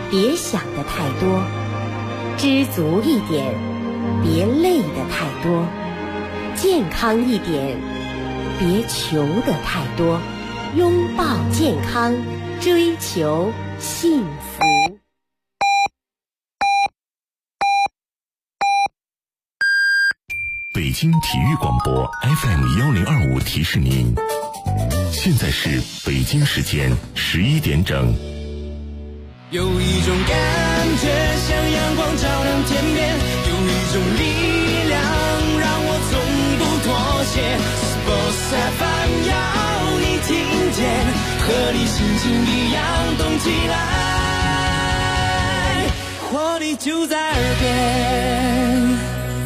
别想的太多；知足一点，别累的太多；健康一点，别求的太多。拥抱健康，追求幸福。 北京体育广播 FM1025 提示您，现在是北京时间11点整。 有一种感觉像阳光照亮天边，有一种力量让我从不妥协。Sports FM 要你听见，和你心情一样动起来，活力就在耳边。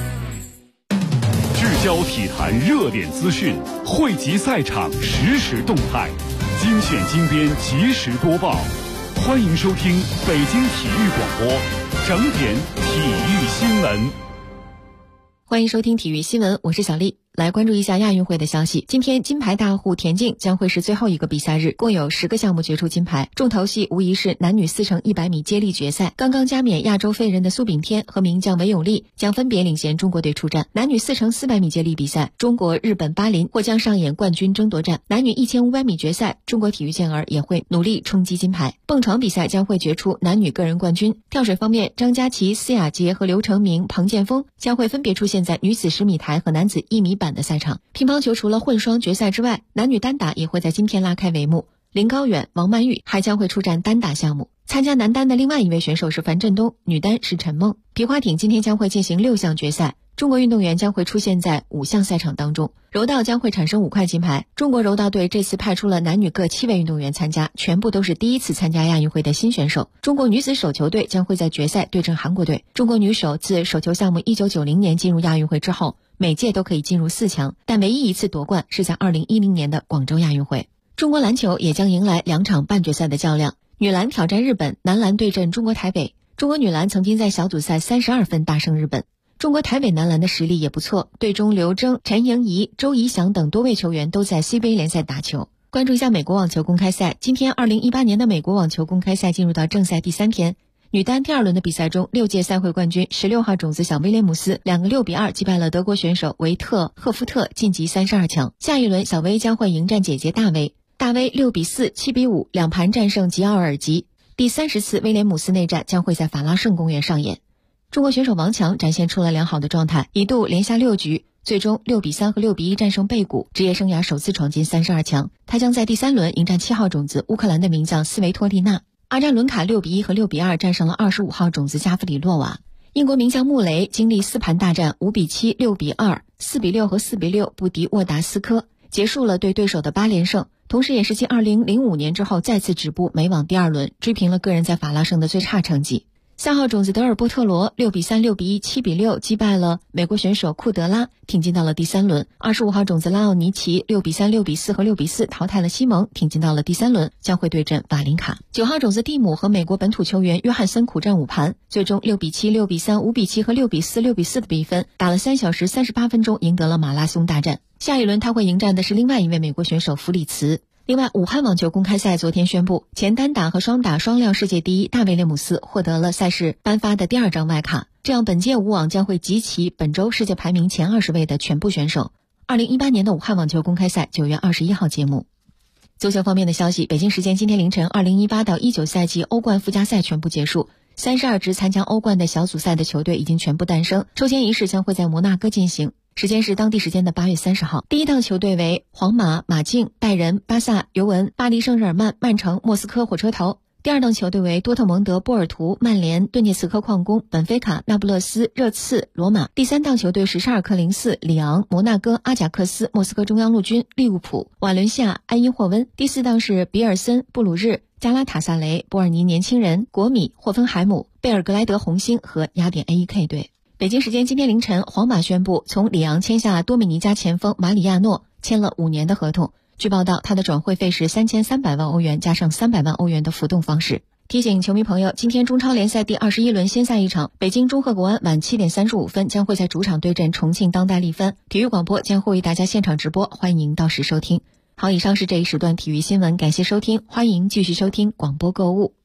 聚焦体坛热点资讯，汇集赛场实时动态，精选精编及时播报。欢迎收听北京体育广播整点体育新闻。 欢迎收听体育新闻，我是小丽。来关注一下亚运会的消息。今天金牌大户田径将会是最后一个比赛日，共有10个项目决出金牌。重头戏无疑是男女4乘100米接力决赛。刚刚加冕亚洲飞人的苏炳添和名将韦永丽将分别领衔中国队出战。男女4乘400米接力比赛，中国、日本、巴林或将上演冠军争夺战。男女1500米决赛，中国体育健儿也会努力冲击金牌。蹦床比赛将会决出男女个人冠军。跳水方面，张家齐、司雅洁和刘成明、彭建锋将会分别出现在女子10米台和男子1米板的赛场。乒乓球除了混双决赛之外，男女单打也会在今天拉开帷幕。林高远、王曼玉还将会出战单打项目。参加男单的另外一位选手是樊振东，女单是陈梦。皮划艇今天将会进行6项决赛，中国运动员将会出现在5项赛场当中。柔道将会产生5块金牌，中国柔道队这次派出了男女各7位运动员参加，全部都是第一次参加亚运会的新选手。中国女子手球队将会在决赛对阵韩国队。中国女手自手球项目1990年进入亚运会之后，每届都可以进入4强，但唯一一次夺冠是在2010年的广州亚运会。中国篮球也将迎来2场半决赛的较量，女篮挑战日本，男篮对阵中国台北。中国女篮曾经在小组赛32分大胜日本。中国台北男篮的实力也不错，队中刘铮、陈莹怡、周怡翔等多位球员都在 CBA 联赛打球。关注一下美国网球公开赛，今天2018年的美国网球公开赛进入到正赛第3天。女单第2轮的比赛中，6届赛会冠军16号种子小威廉姆斯2个6比2击败了德国选手维特·赫夫特，晋级32强。下一轮小威将会迎战姐姐大威，大威6比4、7比5两盘战胜吉奥尔吉。第30次威廉姆斯内战将会在法拉盛公园上演。中国选手王强展现出了良好的状态，一度连下6局，最终6比3和6比1战胜贝古，职业生涯首次闯进32强。他将在第3轮迎战7号种子乌克兰的名将斯维托利娜。阿扎伦卡6比1和6比2战胜了25号种子加弗里洛娃。英国名将穆雷经历4盘大战5比7、6比2、4比6和4比6不敌沃达斯科，结束了对对手的8连胜，同时也是继2005年之后再次止步美网第2轮，追平了个人在法拉盛的最差成绩。3号种子德尔波特罗6比3、6比1、7比6击败了美国选手库德拉，挺进到了第3轮。25号种子拉奥尼奇6比3、6比4和6比4淘汰了西蒙，挺进到了第3轮，将会对阵瓦林卡。9号种子蒂姆和美国本土球员约翰森苦战5盘，最终6比7、6比3、5比7和6比4、6比4的比分，打了3小时38分钟，赢得了马拉松大战。下一轮他会迎战的是另外一位美国选手弗里茨。另外，武汉网球公开赛昨天宣布，前单打和双打双料世界第一大卫列姆斯获得了赛事颁发的第2张外卡，这样本届武网将会集齐本周世界排名前20位的全部选手。2018年的武汉网球公开赛9月21号揭幕。足球方面的消息，北京时间今天凌晨，2018到19赛季欧冠附加赛全部结束，32支参加欧冠的小组赛的球队已经全部诞生，抽签仪式将会在摩纳哥进行。时间是当地时间的8月30号。第一档球队为皇马、马竞、拜仁、巴萨、尤文、巴黎圣日耳曼、曼城、莫斯科火车头。第二档球队为多特蒙德、波尔图、曼联、顿涅茨克矿工、本菲卡、那不勒斯、热刺、罗马。第三档球队是沙尔克04、里昂、摩纳哥、阿贾克斯、莫斯科中央陆军、利物浦、瓦伦西亚、埃因霍温。第四档是比尔森、布鲁日、加拉塔萨雷、伯尔尼年轻人、国米、霍芬海姆、贝尔格莱德红星和雅典 AEK 队。北京时间今天凌晨，皇马宣布从里昂签下多米尼加前锋马里亚诺，签了5年的合同。据报道，他的转会费是3300万欧元加上300万欧元的浮动方式。提醒球迷朋友，今天中超联赛第21轮先赛一场，北京中赫国安晚7点35分将会在主场对阵重庆当代力帆。体育广播将会为大家现场直播，欢迎到时收听。好，以上是这一时段体育新闻，感谢收听，欢迎继续收听广播购物。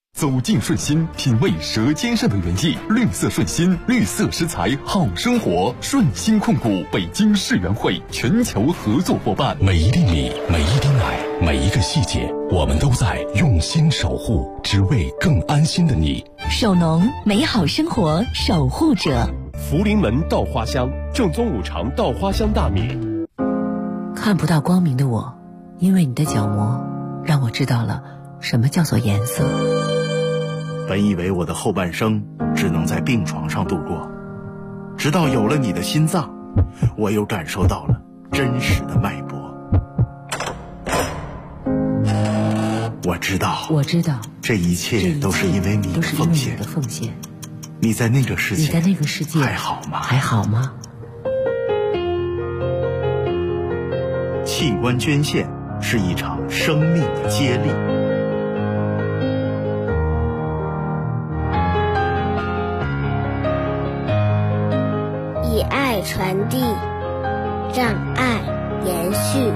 走进顺心，品味舌尖上的原意。绿色顺心，绿色食材好生活。顺心控股北京世园会全球合作伙伴。 每一粒米，每一滴奶，每一个细节，我们都在用心守护，只为更安心的你。 守农，美好生活守护者。 福临门稻花香，正宗五常稻花香大米。 看不到光明的我，因为你的角膜，让我知道了什么叫做颜色。 本以为我的后半生只能在病床上度过，直到有了你的心脏，我又感受到了真实的脉搏。我知道，这一切都是因为你的奉献。你在那个世界还好吗？器官捐献是一场生命的接力。 以爱传递，让爱延续。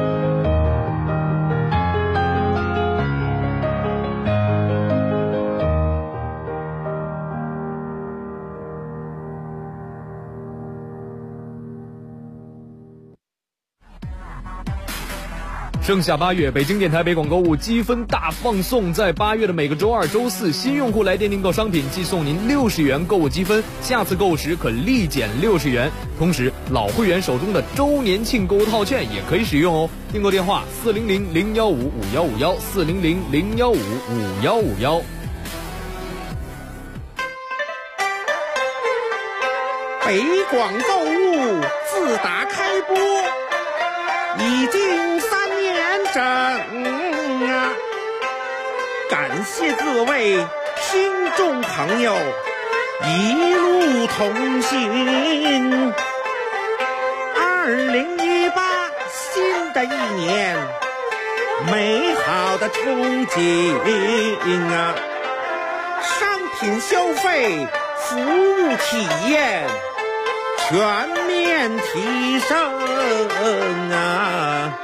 盛夏8月，北京电台北广购物积分大放送，在8月的每个周二、周四，新用户来电订购商品即送您60元购物积分，下次购物时可立减60元。同时，老会员手中的周年庆购物套券也可以使用哦。订购电话400-015-5151，400-015-5151。 北广购物自打开播已经3年整啊！感谢各位听众朋友一路同行。2018新的一年，美好的憧憬啊！商品消费、服务体验全面提升啊！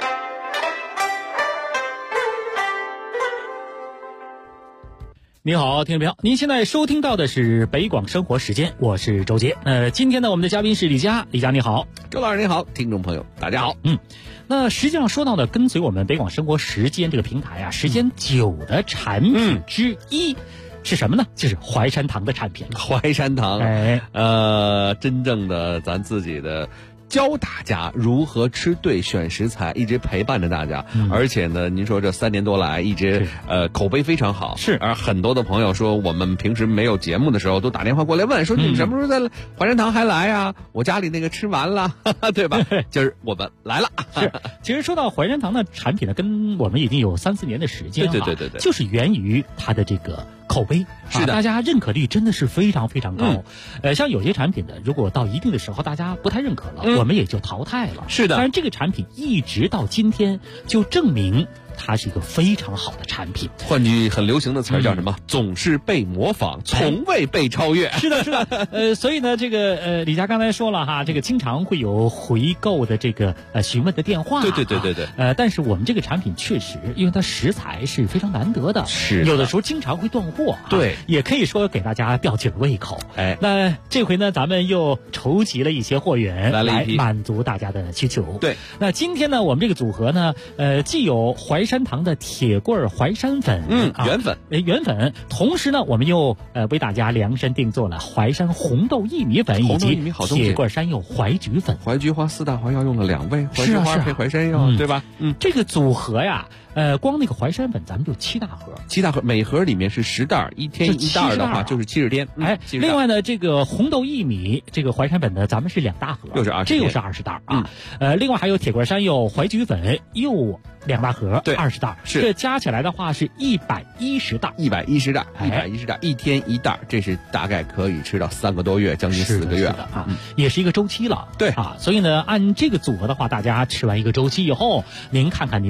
你好，听众朋友，您现在收听到的是北广生活时间，我是周杰。今天呢，我们的嘉宾是李佳，李佳你好， 周老师你好，听众朋友大家好。 那实际上说到呢，跟随我们北广生活时间这个平台啊，时间久的产品之一。是什么呢？就是淮山堂的产品。 淮山堂，真正的咱自己的教大家如何吃对选食材，一直陪伴着大家。而且呢，您说这3年多来一直口碑非常好。 是， 而很多的朋友说，我们平时没有节目的时候都打电话过来问，说你们什么时候在淮山堂还来啊？我家里那个吃完了，对吧？今儿我们来了。 是，其实说到淮山堂的产品呢，跟我们已经有3-4年的时间了。 对， 就是源于它的这个口碑， 是的， 大家认可率真的是非常非常高。像有些产品呢，如果到一定的时候大家不太认可了，我们也就淘汰了。 是的， 但是这个产品一直到今天，就证明它是一个非常好的产品。 换句很流行的词儿叫什么？总是被模仿，从未被超越。 是的，是的。所以呢，这个李佳刚才说了哈，这个经常会有回购的这个询问的电话。 对。 但是我们这个产品确实，因为它食材是非常难得的， 是有的时候经常会断货。 对， 也可以说给大家吊起了胃口。那这回呢，咱们又筹集了一些货源来满足大家的需求。 对， 那今天呢，我们这个组合呢，既有淮山堂的铁棍淮山粉，原粉，同时呢，我们又为大家量身定做了淮山红豆薏米粉以及铁棍山药淮菊粉。 淮菊花4大淮药用了2味，淮菊花配淮山药，对吧？ 这个组合呀，光那个淮山粉咱们就7大盒 ，7大盒，每盒里面是10袋，1天1袋的话就是70天。 另外呢，这个红豆薏米这个淮山粉呢，咱们是2大盒， 又是20， 这又是20袋啊。另外还有铁棍山药淮菊粉又2大盒，对，20袋， 是这加起来的话是110袋 ，110袋，110袋，1天1袋，这是大概可以吃到3个多月，将近4个月了啊，也是一个周期了。 对啊，所以呢，按这个组合的话，大家吃完一个周期以后，您看看您的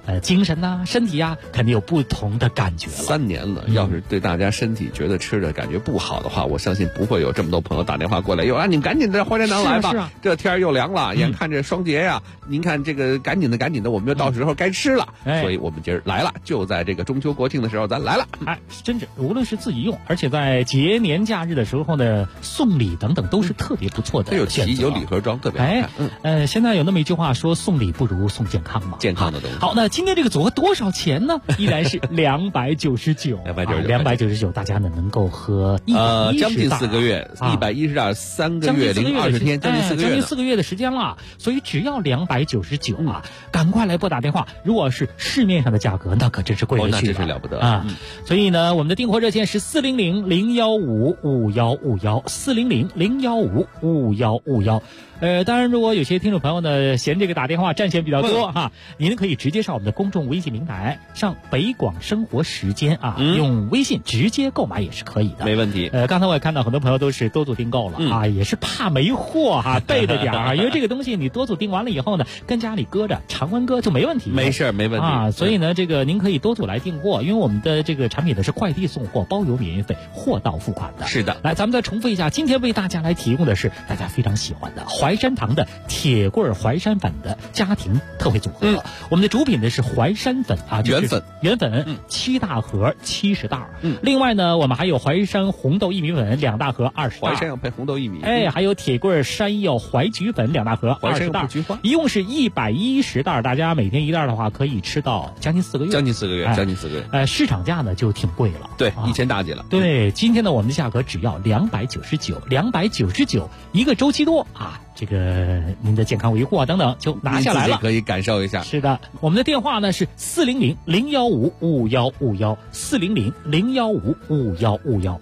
精神呐、身体呀，肯定有不同的感觉了。 3年了，要是对大家身体觉得吃的感觉不好的话，我相信不会有这么多朋友打电话过来，你们赶紧的淮山堂来吧，这天又凉了，眼看着双节呀，您看这个赶紧的，我们就到时候该吃了，所以我们今儿来了，就在这个中秋国庆的时候咱来了。 真是无论是自己用，而且在节年假日的时候呢，送礼等等都是特别不错的。 有提有礼盒装，特别好看。现在有那么一句话说，送礼不如送健康嘛， 健康的东西。 好，那今天这个组合多少钱呢？依然是299， 299，大家呢能够喝将近4个月，110袋3个月零20天，将近4个月的时间了，所以只要299啊，赶快来拨打电话。如果是市面上的价格，那可真是贵了去了， 那真是了不得啊！所以呢，我们的订货热线是400-015-5151，400-015-5151。当然，如果有些听众朋友呢嫌这个打电话占线比较多哈，您可以直接上我们的公众微信平台，上北广生活时间啊，用微信直接购买也是可以的， 没问题。 刚才我也看到很多朋友都是多组订购了啊，也是怕没货哈，备着点啊，因为这个东西你多组订完了以后呢，跟家里搁着，常温搁就没问题， 没事没问题啊。所以呢，这个您可以多组来订货，因为我们的这个产品呢是快递送货，包邮免运费，货到付款的。 是的， 来，咱们再重复一下，今天为大家来提供的是大家非常喜欢的淮山堂的铁棍淮山粉的家庭特惠组合。我们的主品呢是淮山粉啊， 原粉7大盒70袋。另外呢，我们还有淮山红豆薏米粉2大盒20袋。 淮山药配红豆薏米。 还有铁棍山药淮菊粉2大盒20袋，一共是110袋。大家每天1袋的话，可以吃到将近4个月。 将近4个月。 市场价呢就挺贵了， 对，1000大几了。 对，今天呢我们的价格只要299，299一个周期多啊。这个您的健康维护啊等等就拿下来了， 可以感受一下。 是的，我们的电话呢是400-015-5151，400-015-5151。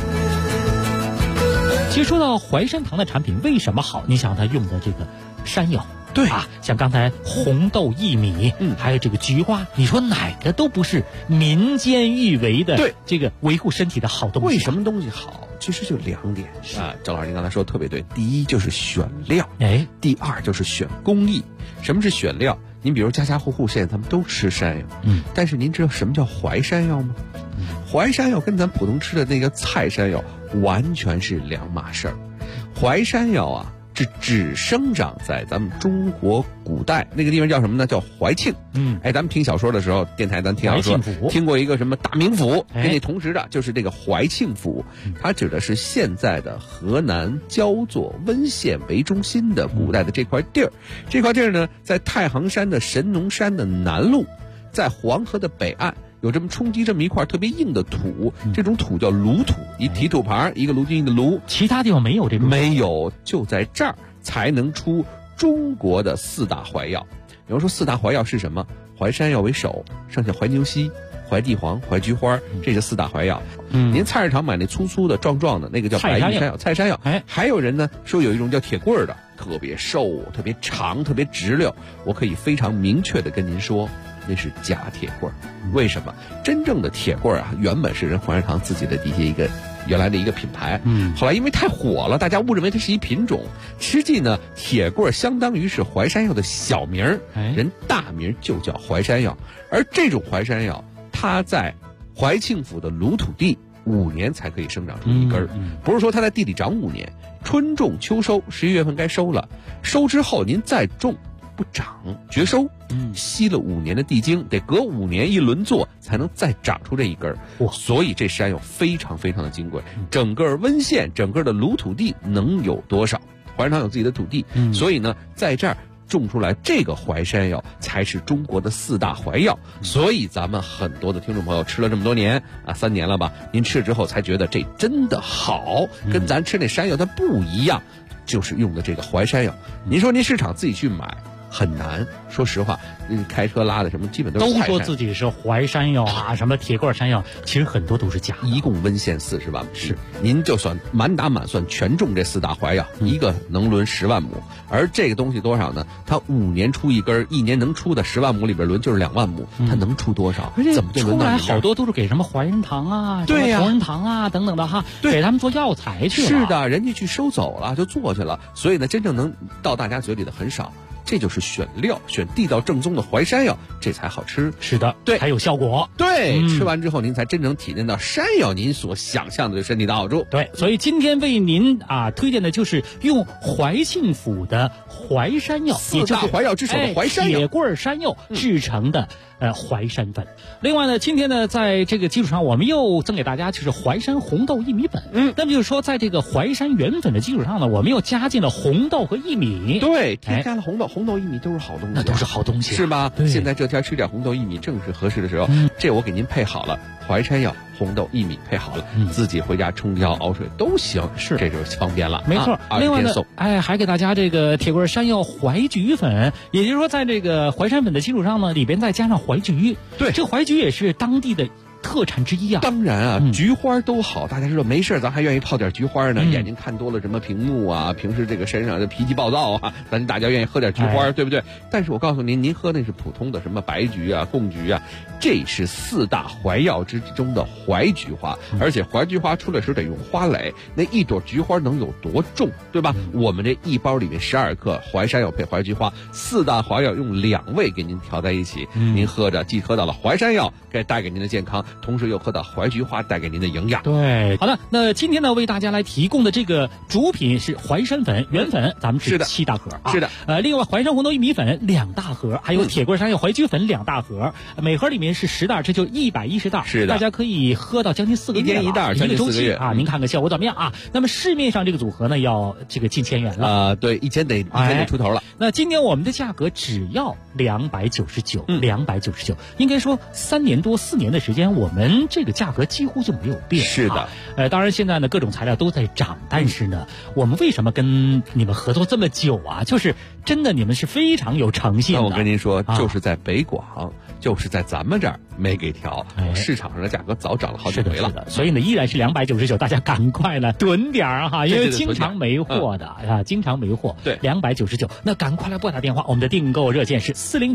其实说到淮山堂的产品为什么好，你想它用的这个山药， 对啊，像刚才红豆薏米，还有这个菊花，你说哪个都不是民间誉为的， 对这个维护身体的好东西。 为什么东西好？其实就2点啊，郑老师您刚才说的特别对。第一就是选料，第二就是选工艺。什么是选料？您比如家家户户现在他们都吃山药，但是您知道什么叫淮山药吗？淮山药跟咱普通吃的那个菜山药完全是两码事儿。淮山药啊，只生长在咱们中国古代那个地方叫什么呢？叫怀庆。咱们听小说的时候，电台咱听小说听过一个什么大名府，跟那同时的就是这个怀庆府，它指的是现在的河南焦作温县为中心的古代的这块地儿。这块地儿呢，在太行山的神农山的南麓，在黄河的北岸。有这么冲击这么一块特别硬的土，这种土叫鲁土，一提土旁一个卢金的卢， 其他地方没有这种， 没有，就在这儿才能出中国的4大淮药。有人说4大淮药是什么？淮山药为首，剩下淮牛膝、淮地黄、淮菊花，这是4大淮药。您菜市场买那粗粗的、壮壮的那个叫白玉山药、菜山药。还有人呢说有一种叫铁棍的，特别瘦、特别长、特别直溜。我可以非常明确的跟您说，那是假铁棍。为什么？真正的铁棍啊，原本是人淮山堂自己的底下一个原来的一个品牌，后来因为太火了，大家误认为它是一品种。实际呢，铁棍相当于是淮山药的小名，人大名就叫淮山药。而这种淮山药，它在怀庆府的鲁土地5年才可以生长出一根，不是说它在地里长5年，春种秋收，11月份该收了，收之后您再种。不长，绝收，吸了5年的地精，得隔5年一轮作才能再长出这一根。所以这山药非常非常的金贵。整个温县，整个的鲁土地能有多少？淮山堂有自己的土地，所以呢，在这儿种出来这个淮山药才是中国的4大淮药。所以咱们很多的听众朋友吃了这么多年啊，3年了吧？您吃了之后才觉得这真的好，跟咱吃那山药它不一样，就是用的这个淮山药。您说您市场自己去买。很难，说实话，开车拉的什么基本都是都说自己是淮山药啊，什么铁棍山药，其实很多都是假的。 一共温县40万亩，是您就算满打满算全种这4大淮药，一个能轮10万亩，而这个东西多少呢？它5年出一根，1年能出的10万亩里边轮就是2万亩，它能出多少？怎么就轮到出来好多都是给什么淮山堂啊、 对呀、 同仁堂啊等等的哈，给他们做药材去了。 是的，人家去收走了，就做去了，所以呢，真正能到大家嘴里的很少。 这就是选料，选地道正宗的淮山药，这才好吃。 是的， 对， 还有效果。 对，吃完之后您才真正体验到山药您所想象的对身体的好处。 对，所以今天为您推荐的就是用怀庆府的淮山药， 四大淮药之首的淮山药， 铁棍山药制成的淮山粉。另外呢，今天呢，在这个基础上，我们又赠给大家就是淮山红豆薏米粉。那么就是说，在这个淮山原粉的基础上呢，我们又加进了红豆和薏米。 对，添加了红豆薏米都是好东西， 那都是好东西， 是吧？现在这天吃点红豆薏米正是合适的时候。这我给您配好了，淮山药、红豆、薏米配好了，自己回家冲胶熬水都行。 是， 这就是方便了。 没错。另外呢，还给大家这个铁棍山药淮菊粉，也就是说，在这个淮山粉的基础上呢，里边再加上淮菊。 对， 这个淮菊也是当地的特产之一啊。 当然啊，菊花都好，大家知道没事咱还愿意泡点菊花呢。眼睛看多了什么屏幕啊，平时这个身上的脾气暴躁啊，咱大家愿意喝点菊花，对不对？但是我告诉您喝那是普通的什么白菊啊、贡菊啊，这是四大淮药之中的淮菊花，而且淮菊花出来时得用花蕾，那一朵菊花能有多重，对吧？我们这一包里面12克淮山药配淮菊花，四大淮药用2味给您调在一起，您喝着既喝到了淮山药该带给您的健康，同时又喝到淮菊花带给您的营养。 对，好的，那今天呢为大家来提供的这个主品是淮山粉原粉，咱们是7大盒啊。 是的， 另外淮山红豆薏米粉2大盒，还有铁棍山药淮菊粉2大盒，每盒里面是10袋，这就110袋。 是的， 大家可以喝到将近4个月， 一天1袋， 一个周期啊。您看看效果怎么样啊？那么市面上这个组合呢，要这个近1000元了对，1000得出头了。 那今天我们的价格只要299，299。应该说3年多4年的时间，我们这个价格几乎就没有变。 是的， 当然现在呢各种材料都在涨，但是呢，我们为什么跟你们合作这么久啊？就是真的你们是非常有诚信的。 那我跟您说，就是在北广，就是在咱们这儿没给调，市场上的价格早涨了好几回了。 是的，所以呢依然是299，大家赶快呢囤点儿哈，因为经常没货的啊，经常没货。 对 ，299，那赶快来拨打电话，我们的订购热线是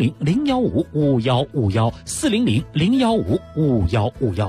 400-015-5151，400-015-5151。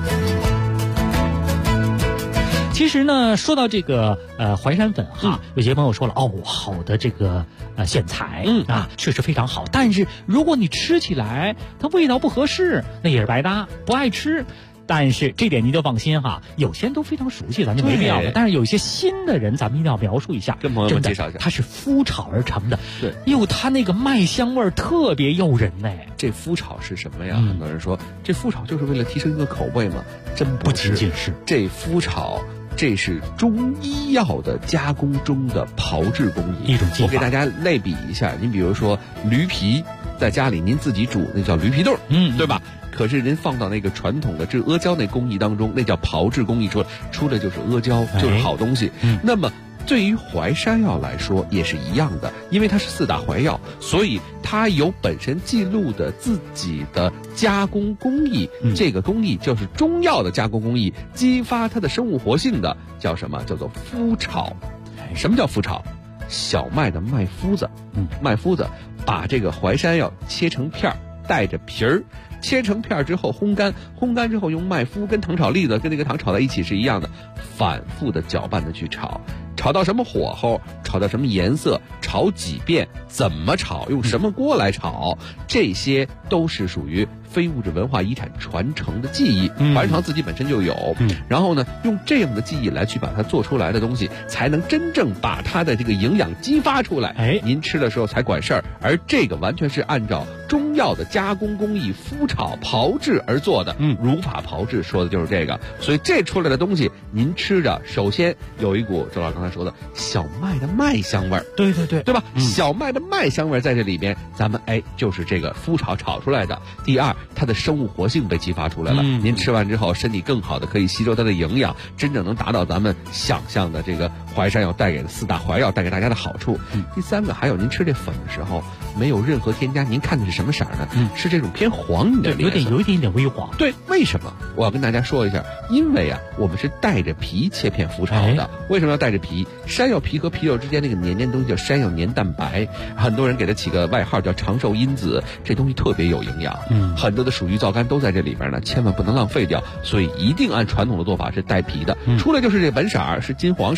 其实呢，说到这个淮山粉哈，有些朋友说了好的这个选材确实非常好，但是如果你吃起来它味道不合适，那也是白搭，不爱吃。但是这点您就放心哈，有些人都非常熟悉，咱就没必要了。但是有一些新的人，咱们一定要描述一下， 跟朋友们介绍一下， 它是麸炒而成的。 对， 它那个麦香味特别诱人呢。 这麸炒是什么呀？很多人说这麸炒就是为了提升一个口味吗？真不仅仅是。 这麸炒，这是中医药的加工中的炮制工艺， 一种技法。 我给大家类比一下，您比如说驴皮，在家里您自己煮，那叫驴皮豆，对吧？可是您放到那个传统的制阿胶那工艺当中，那叫炮制工艺，出来就是阿胶，就是好东西。那么对于淮山药来说也是一样的，因为它是四大淮药，所以它有本身记录的自己的加工工艺，这个工艺就是中药的加工工艺，激发它的生物活性的叫什么？叫做麸炒。什么叫麸炒？小麦的麦麸子，麦麸子把这个淮山药切成片儿，带着皮儿。切成片之后烘干，烘干之后用麦麸跟糖炒栗子跟那个糖炒在一起是一样的，反复的搅拌的去炒，炒到什么火候，炒到什么颜色，炒几遍，怎么炒，用什么锅来炒，这些都是属于非物质文化遗产传承的技艺。淮长自己本身就有，然后呢，用这样的技艺来去把它做出来的东西，才能真正把它的这个营养激发出来。您吃的时候才管事儿，而这个完全是按照中药的加工工艺麸炒炮制而做的。如法炮制说的就是这个，所以这出来的东西您吃着，首先有一股周老师刚才说的小麦的麦香味儿，对吧？小麦的麦香味儿在这里边，咱们就是这个麸炒炒出来的。第二，它的生物活性被激发出来了，您吃完之后身体更好的可以吸收它的营养，真正能达到咱们想象的这个淮山药带给的四大淮药带给大家的好处。第三个，还有您吃这粉的时候没有任何添加，您看的是什么色呢？是这种偏黄的颜色， 有一点微黄。 对，为什么？我要跟大家说一下，因为我们是带着皮切片麸炒的。为什么要带着皮？山药皮和皮肉之间那个黏东西叫山药黏蛋白，很多人给它起个外号叫长寿因子，这东西特别有营养。很多的鼠鱼皂苷都在这里边呢，千万不能浪费掉，所以一定按传统的做法是带皮的，出来就是这本色儿，是金黄色的。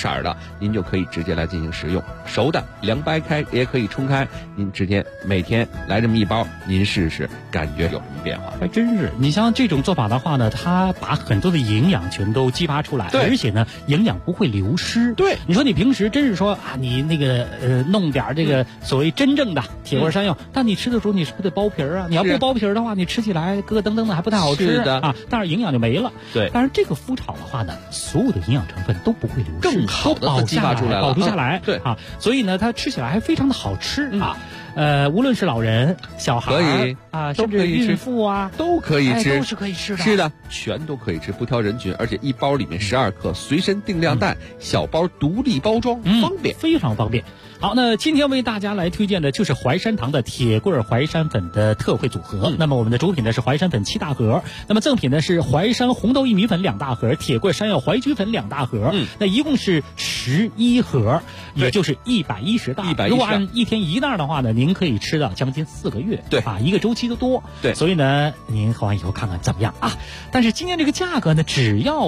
您就可以直接来进行食用。熟的凉白开也可以冲开，您直接每天来这么一包，您试试，感觉有什么变化？ 还真是，你像这种做法的话呢，它把很多的营养全都激发出来，而且呢，营养不会流失。 对， 你说你平时真是说啊，你那个弄点这个所谓真正的铁棍山药，但你吃的时候你是不是得剥皮儿啊？你要不剥皮儿的话，你吃起来咯咯噔噔的还不太好吃啊，但是营养就没了。 对， 但是这个麸炒的话呢，所有的营养成分都不会流失， 更好的激发出来了， 保留下来。 对啊，所以呢，它吃起来还非常的好吃啊。无论是老人、小孩可以啊，甚至孕妇啊， 都可以吃， 都是可以吃的。 是的，全都可以吃，不挑人群，而且一包里面12克，随身定量袋，小包独立包装，方便， 非常方便。好，那今天为大家来推荐的就是淮山堂的铁棍淮山粉的特惠组合。那么我们的主品呢是淮山粉7大盒，那么赠品呢是淮山红豆薏米粉2大盒，铁棍山药淮菊粉2大盒。那一共是11盒，也就是110袋。如果按1天1袋的话呢，您可以吃到将近4个月。 对啊，一个周期都多。 对， 所以呢，您喝完以后看看怎么样啊？但是今天这个价格呢，只要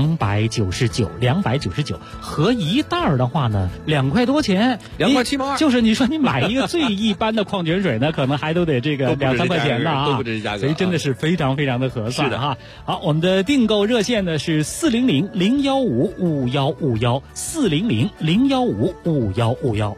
299，299合一袋的话呢，2块多钱。 2块7毛2， 就是你说你买一个最一般的矿泉水呢，可能还都得这个2、3块钱的啊， 都不止价格， 所以真的是非常非常的合算。 是的哈。好，我们的订购热线呢是400-015-5151，400-015-5151。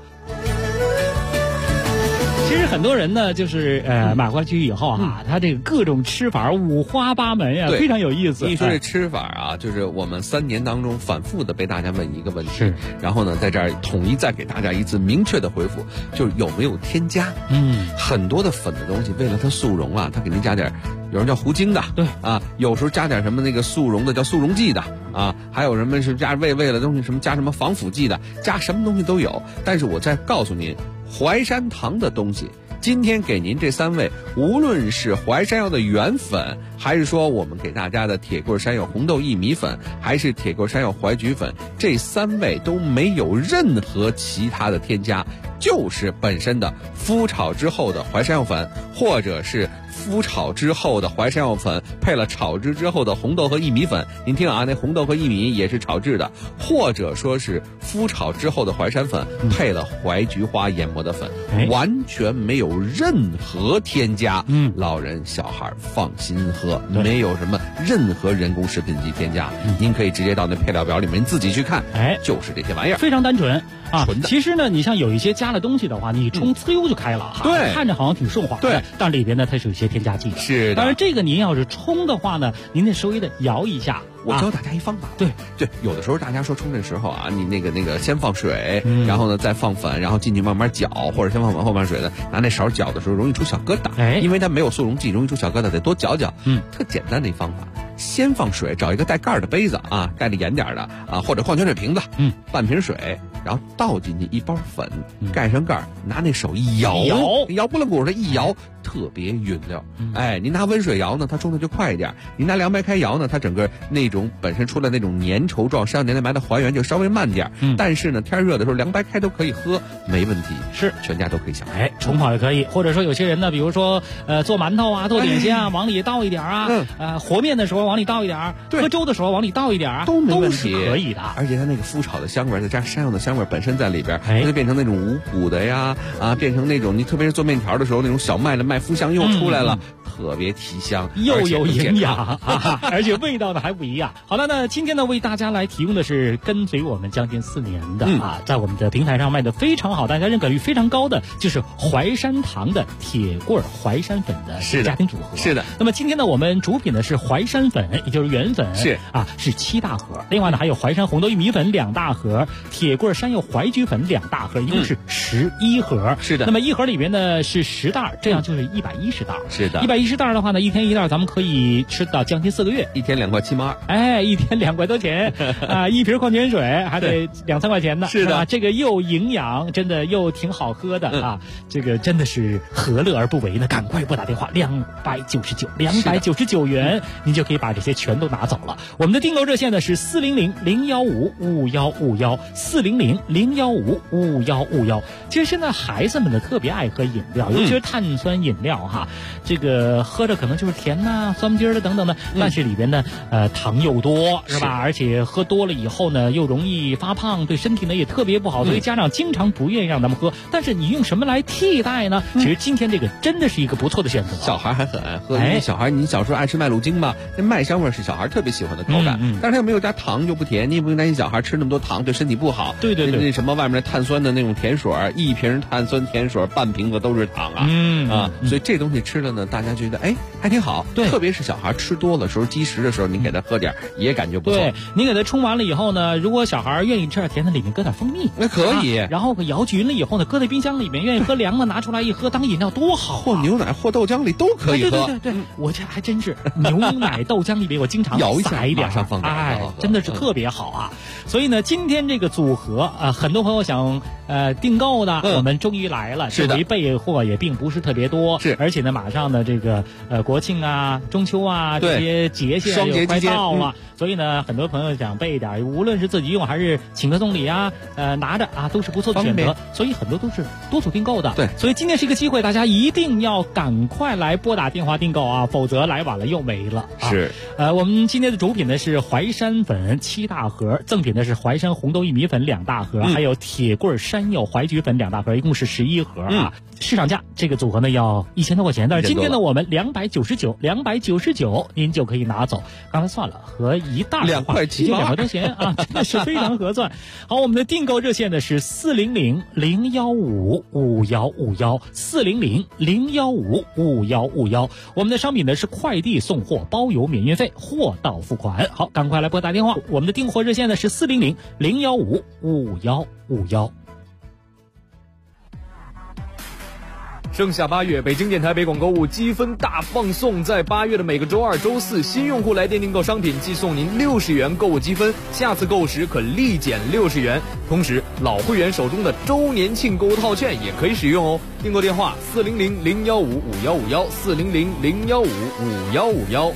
其实很多人呢，就是买回去以后啊，他这个各种吃法五花八门呀，非常有意思。 一说这吃法啊，就是我们3年当中反复的被大家问一个问题，然后呢，在这儿统一再给大家一次明确的回复，就是有没有添加？很多的粉的东西，为了它速溶啊，它给您加点，有人叫糊精的， 对啊，有时候加点什么那个速溶的叫速溶剂的啊，还有什么是加为了东西什么加什么防腐剂的，加什么东西都有。但是我再告诉您，淮山堂的东西，今天给您这3位，无论是淮山药的原粉，还是说我们给大家的铁棍山药红豆薏米粉，还是铁棍山药淮菊粉，这3位都没有任何其他的添加，就是本身的麸炒之后的淮山药粉，或者是麸炒之后的淮山药粉配了炒制之后的红豆和薏米粉，您听啊，那红豆和薏米也是炒制的，或者说是麸炒之后的淮山粉配了淮菊花研磨的粉，完全没有任何添加，老人小孩放心喝，没有什么任何人工食品剂添加，您可以直接到那配料表里面自己去看，就是这些玩意儿， 非常单纯啊。 纯的。 其实呢，你像有一些加了东西的话，你冲呲溜就开了， 对， 看着好像挺顺滑的， 对， 但里边呢它是有些添加剂的， 是的。 当然这个您要是冲的话呢，您得稍微的摇一下。 我教大家一方法， 对， 有的时候大家说冲的时候啊，你那个先放水，然后呢再放粉，然后进去慢慢搅，或者先放粉后放水的，拿那勺搅的时候容易出小疙瘩，因为它没有速溶剂，容易出小疙瘩，得多搅搅。特简单的一方法，先放水，找一个带盖的杯子啊，带的严点的啊，或者矿泉水瓶子，半瓶水，然后倒进去一包粉，盖上盖，拿那手一摇不楞鼓的一摇，特别匀溜。您拿温水摇呢，它冲的就快一点；您拿凉白开摇呢，它整个那种本身出来那种粘稠状山药年代白的还原就稍微慢点。但是呢，天热的时候凉白开都可以喝，没问题， 是全家都可以享受。 冲泡也可以，或者说有些人呢，比如说做馒头啊、做点心啊，往里倒一点啊，和面的时候往里倒一点，喝粥的时候往里倒一点啊， 都没问题， 都是可以的。 而且它那个麸炒的香味，再加山药的香味本身在里边，它就变成那种五谷的呀，变成那种你特别是做面条的时候那种小麦的麦麸香又出来了，特别提香， 又有营养而且味道呢还不一样。好了，那今天呢为大家来提供的是跟随我们将近4年的在我们的平台上卖的非常好，大家认可率非常高的，就是淮山堂的铁棍淮山粉的家庭组合。 是的。 那么今天呢我们主品的是淮山粉，也就是原粉，是7大盒。另外呢还有淮山红豆薏米粉2大盒，铁棍山药淮菊粉2大盒，一共是11盒。 是的。 那么一盒里面呢是10袋，这样就是110袋。 是的。 110袋的话呢，一天1袋，咱们可以吃到将近4个月。 一天2块7毛2。 一天2块多钱一瓶矿泉水还得2、3块钱呢。 是的。 这个又营养，真的又挺好喝的这个真的是何乐而不为呢？赶快拨打电话299元，您就可以把这些全都拿走了。我们的订购热线呢是400-015-5151，400-015-5151。其实现在孩子们呢特别爱喝饮料，尤其是碳酸饮料这个喝着可能就是甜呐、酸筋儿的等等的，但是里边呢糖又多是吧？而且喝多了以后呢又容易发胖，对身体呢也特别不好，所以家长经常不愿意让他们喝。但是你用什么来替代呢？其实今天这个真的是一个不错的选择。 小孩还很爱喝，小孩你小时候爱吃麦乳精嘛，那麦香味是小孩特别喜欢的口感，但是它又没有加糖就不甜，你也不用担心小孩吃那么多糖对身体不好。 对， 那什么外面的碳酸的那种甜水，一瓶碳酸甜水半瓶子都是糖啊，所以这东西吃了呢，大家觉得还挺好。 对， 特别是小孩吃多了时候积食的时候，你给他喝点也感觉不错。 对，你给他冲完了以后呢，如果小孩愿意吃点甜的，里面搁点蜂蜜， 那可以。 然后摇均了以后呢，搁在冰箱里面，愿意喝凉的拿出来一喝当饮料多好， 或牛奶或豆浆里都可以喝。 对，我这还真是牛奶豆浆里面我经常摇一下撒一点， 马上放点， 真的是特别好啊。所以呢，今天这个组合很多朋友想订购的，我们终于来了。 是的， 备货也并不是特别多， 是， 而且呢，马上的这个国庆啊、中秋啊这些节限双节快到了，所以呢，很多朋友想备一点，无论是自己用还是请客送礼啊，拿着都是不错的选择。所以很多都是多组订购的。 对， 所以今天是一个机会，大家一定要赶快来拨打电话订购啊，否则来晚了又没了。 是， 我们今天的主品呢是淮山粉7大盒，赠品呢是淮山红豆薏米粉2大盒，还有铁棍山药淮菊粉2大盒，一共是11盒啊。市场价这个组合呢要1000多块钱，但是今天呢我们299，您就可以拿走。刚才算了，和一袋 2块7毛 2块多钱啊，真的是非常合算。好，我们的订购热线呢是400-015-5151，400-015-5151。我们的商品呢是快递送货，包邮免运费，货到付款。好，赶快来拨打电话，我们的订货热线呢是400-015-5151。 盛夏8月，北京电台北广购物积分大放送，在8月的每个周二、周四，新用户来电订购商品，即送您60元购物积分，下次购物时可立减60元。同时，老会员手中的周年庆购物套券也可以使用哦。订购电话400-015-5151，400-015-5151。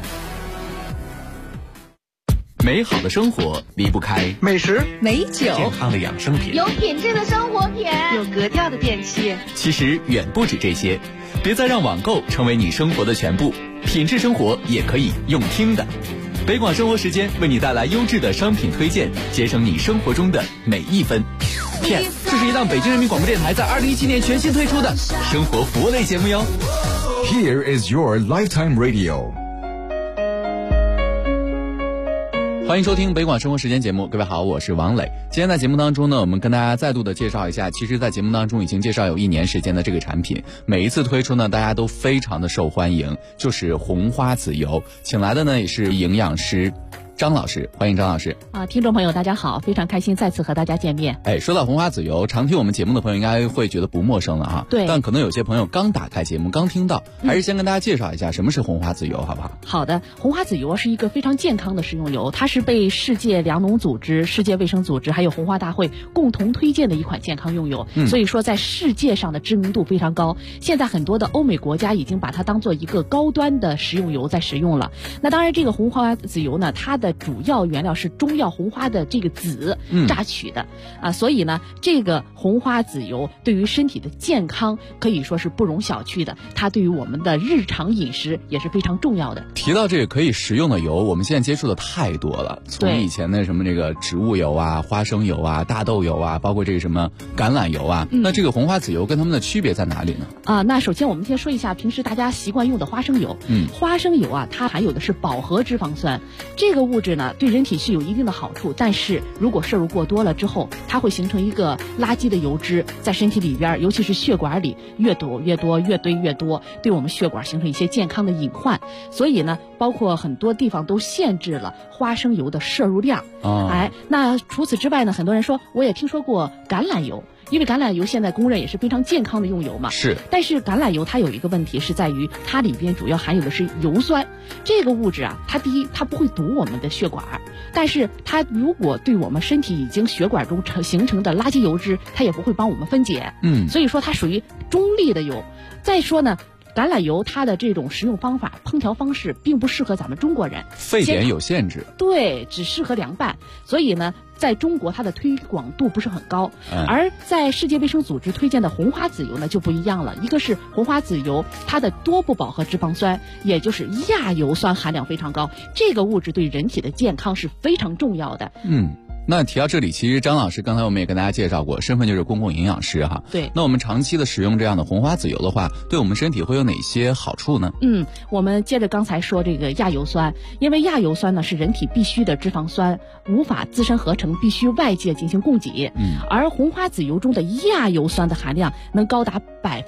美好的生活离不开美食、 美酒、 健康的养生品， 有品质的生活品， 有格调的电器。 其实远不止这些，别再让网购成为你生活的全部，品质生活也可以用听的。北广生活时间为你带来优质的商品推荐，节省你生活中的每一分。 PS， 这是一档北京人民广播电台在2017年全新推出的生活服务类节目哟。 Here is your lifetime radio。 欢迎收听北广生活时间节目，各位好，我是王磊。今天在节目当中呢，我们跟大家再度的介绍一下，其实在节目当中已经介绍有1年时间的这个产品，每一次推出呢，大家都非常的受欢迎，就是红花籽油。请来的呢也是营养师张老师，欢迎张老师。 听众朋友大家好，非常开心再次和大家见面。 说到红花籽油，常听我们节目的朋友应该会觉得不陌生了哈。 对。 但可能有些朋友刚打开节目刚听到，还是先跟大家介绍一下什么是红花籽油好不好？ 好的，红花籽油是一个非常健康的食用油，它是被世界粮农组织、世界卫生组织还有红花大会共同推荐的一款健康用油，所以说在世界上的知名度非常高。现在很多的欧美国家已经把它当做一个高端的食用油在使用了。那当然这个红花籽油呢，它的主要原料是中药红花的这个籽榨取的所以呢这个红花籽油对于身体的健康可以说是不容小觑的，它对于我们的日常饮食也是非常重要的。 提到这个可以食用的油，我们现在接触的太多了，从以前的什么这个植物油啊、花生油啊、大豆油啊，包括这个什么橄榄油啊，那这个红花籽油跟它们的区别在哪里呢？ 那首先我们先说一下平时大家习惯用的花生油。花生油它含有的是饱和脂肪酸，这个物质呢对人体是有一定的好处，但是如果摄入过多了之后，它会形成一个垃圾的油脂，在身体里边，尤其是血管里越堵越多，越堆越多，对我们血管形成一些健康的隐患。所以呢，包括很多地方都限制了花生油的摄入量。那除此之外呢，很多人说我也听说过橄榄油，因为橄榄油现在公认也是非常健康的用油嘛。 是。 但是橄榄油它有一个问题是在于它里边主要含有的是油酸，这个物质它第一它不会堵我们的血管，但是它如果对我们身体已经血管中形成的垃圾油脂，它也不会帮我们分解。所以说它属于中立的油。再说呢， 橄榄油它的这种食用方法、烹调方式并不适合咱们中国人， 沸点有限制， 对，只适合凉拌，所以呢，在中国它的推广度不是很高。而在世界卫生组织推荐的红花籽油呢就不一样了，一个是红花籽油，它的多不饱和脂肪酸，也就是亚油酸含量非常高，这个物质对人体的健康是非常重要的。 那提到这里，其实张老师刚才我们也跟大家介绍过，身份就是公共营养师哈。 对。 那我们长期的使用这样的红花籽油的话，对我们身体会有哪些好处呢？ 我们接着刚才说这个亚油酸，因为亚油酸呢是人体必需的脂肪酸，无法自身合成，必须外界进行供给。而红花籽油中的亚油酸的含量能高达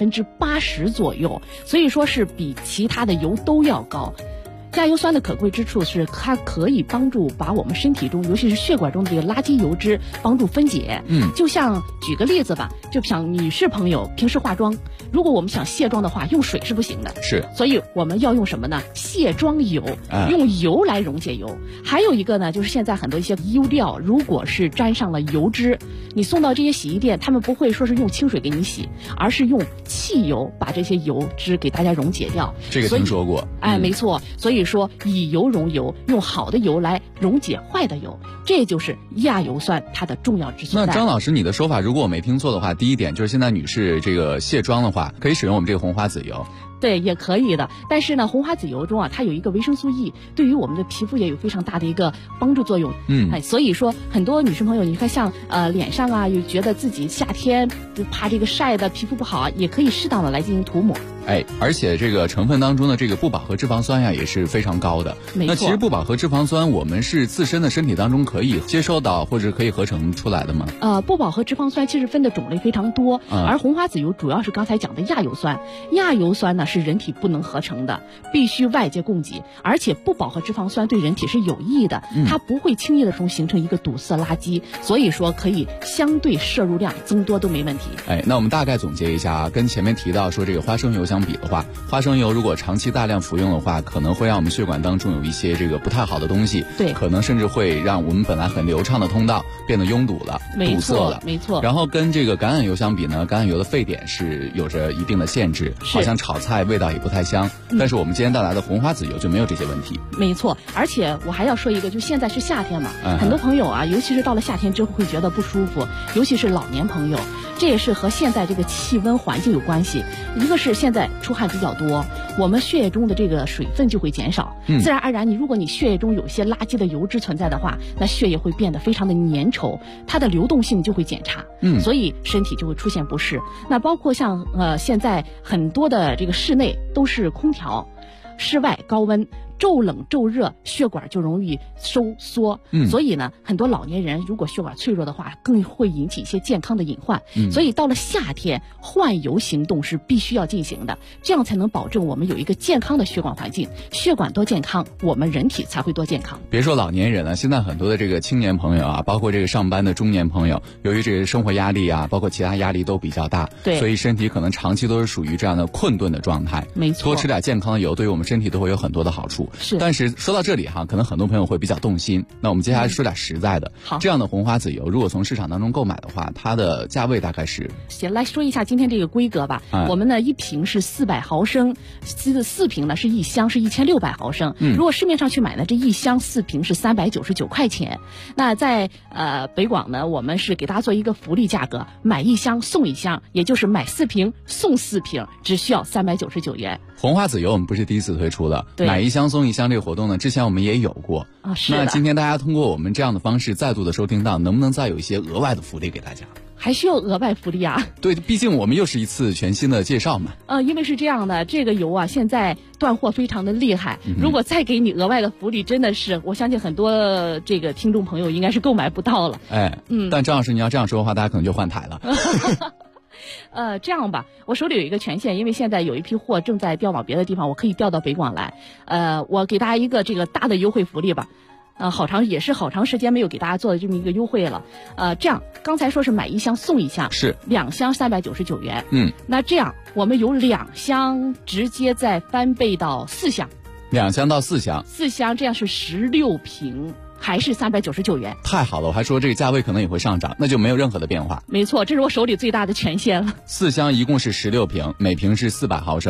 80%左右，所以说是比其他的油都要高。亚油酸的可贵之处是它可以帮助把我们身体中，尤其是血管中的这个垃圾油脂帮助分解。就像举个例子吧，就像女士朋友平时化妆，如果我们想卸妆的话，用水是不行的， 是， 所以我们要用什么呢？卸妆油，用油来溶解油。还有一个呢，就是现在很多一些衣料，如果是沾上了油脂，你送到这些洗衣店，他们不会说是用清水给你洗，而是用汽油把这些油脂给大家溶解掉。 这个听说过。 没错，所以说以油溶油，用好的油来溶解坏的油，这就是亚油酸它的重要之处。 那张老师，你的说法如果我没听错的话，第一点就是现在女士这个卸妆的话，可以使用我们这个红花籽油。 对，也可以的。但是呢，红花籽油中啊，它有一个维生素 E， 对于我们的皮肤也有非常大的一个帮助作用。所以说很多女生朋友，你看像脸上啊，又觉得自己夏天就怕这个晒的皮肤不好，也可以适当的来进行涂抹。 而且这个成分当中的这个不饱和脂肪酸呀也是非常高的。 没错。 那其实不饱和脂肪酸我们是自身的身体当中可以接受到或者可以合成出来的吗？ 不饱和脂肪酸其实分的种类非常多，而红花籽油主要是刚才讲的亚油酸。亚油酸呢是人体不能合成的，必须外界供给，而且不饱和脂肪酸对人体是有益的，它不会轻易的中形成一个堵塞垃圾，所以说可以相对摄入量增多都没问题。 那我们大概总结一下啊，跟前面提到说这个花生油相比的话，花生油如果长期大量服用的话，可能会让我们血管当中有一些这个不太好的东西， 对， 可能甚至会让我们本来很流畅的通道变得拥堵了，堵塞了， 没错。 然后跟这个橄榄油相比呢，橄榄油的沸点是有着一定的限制，好像炒菜味道也不太香。但是我们今天带来的红花籽油就没有这些问题。 没错，而且我还要说一个，就现在是夏天嘛，很多朋友啊，尤其是到了夏天之后会觉得不舒服，尤其是老年朋友，这也是和现在这个气温环境有关系。一个是现在出汗比较多，我们血液中的这个水分就会减少，自然而然如果你血液中有些垃圾的油脂存在的话，那血液会变得非常的粘稠，它的流动性就会减差，所以身体就会出现不适。那包括像现在很多的这个室内都是空调，室外高温，骤冷骤热，血管就容易收缩，所以呢，很多老年人如果血管脆弱的话，更会引起一些健康的隐患。所以到了夏天，换油行动是必须要进行的，这样才能保证我们有一个健康的血管环境。血管多健康，我们人体才会多健康。 别说老年人了，现在很多的这个青年朋友啊，包括这个上班的中年朋友，由于这个生活压力啊，包括其他压力都比较大， 对， 所以身体可能长期都是属于这样的困顿的状态。 没错， 多吃点健康的油，对于我们身体都会有很多的好处。 是， 但是说到这里哈，可能很多朋友会比较动心。那我们接下来说点实在的。 好， 这样的红花籽油，如果从市场当中购买的话，它的价位大概是？ 行，来说一下今天这个规格吧。我们呢一瓶是400毫升，4瓶呢是一箱是1600毫升。如果市面上去买呢，这一箱4瓶是399块钱。那在北广呢，我们是给大家做一个福利价格，买一箱送一箱，也就是买4瓶送4瓶，只需要399元。 红花籽油我们不是第一次推出了，买一箱送一箱这个活动呢，之前我们也有过。 是的。 那今天大家通过我们这样的方式再度的收听到，能不能再有一些额外的福利给大家？ 还需要额外福利啊？ 对，毕竟我们又是一次全新的介绍嘛。 因为是这样的，这个油啊现在断货非常的厉害，如果再给你额外的福利，真的是我相信很多这个听众朋友应该是购买不到了。 但张老师你要这样说的话，大家可能就换台了。 这样吧，我手里有一个权限，因为现在有一批货正在调往别的地方，我可以调到北广来。我给大家一个这个大的优惠福利吧。好长时间没有给大家做的这么一个优惠了。这样刚才说是买一箱送一箱， 是 2箱399元。那这样我们有2箱直接再翻倍到4箱 ，2箱到4箱 ，4箱这样是16瓶。还是399元， 太好了！我还说这个价位可能也会上涨，那就没有任何的变化。 没错，这是我手里最大的权限了。 4箱一共是16瓶，每瓶是400毫升。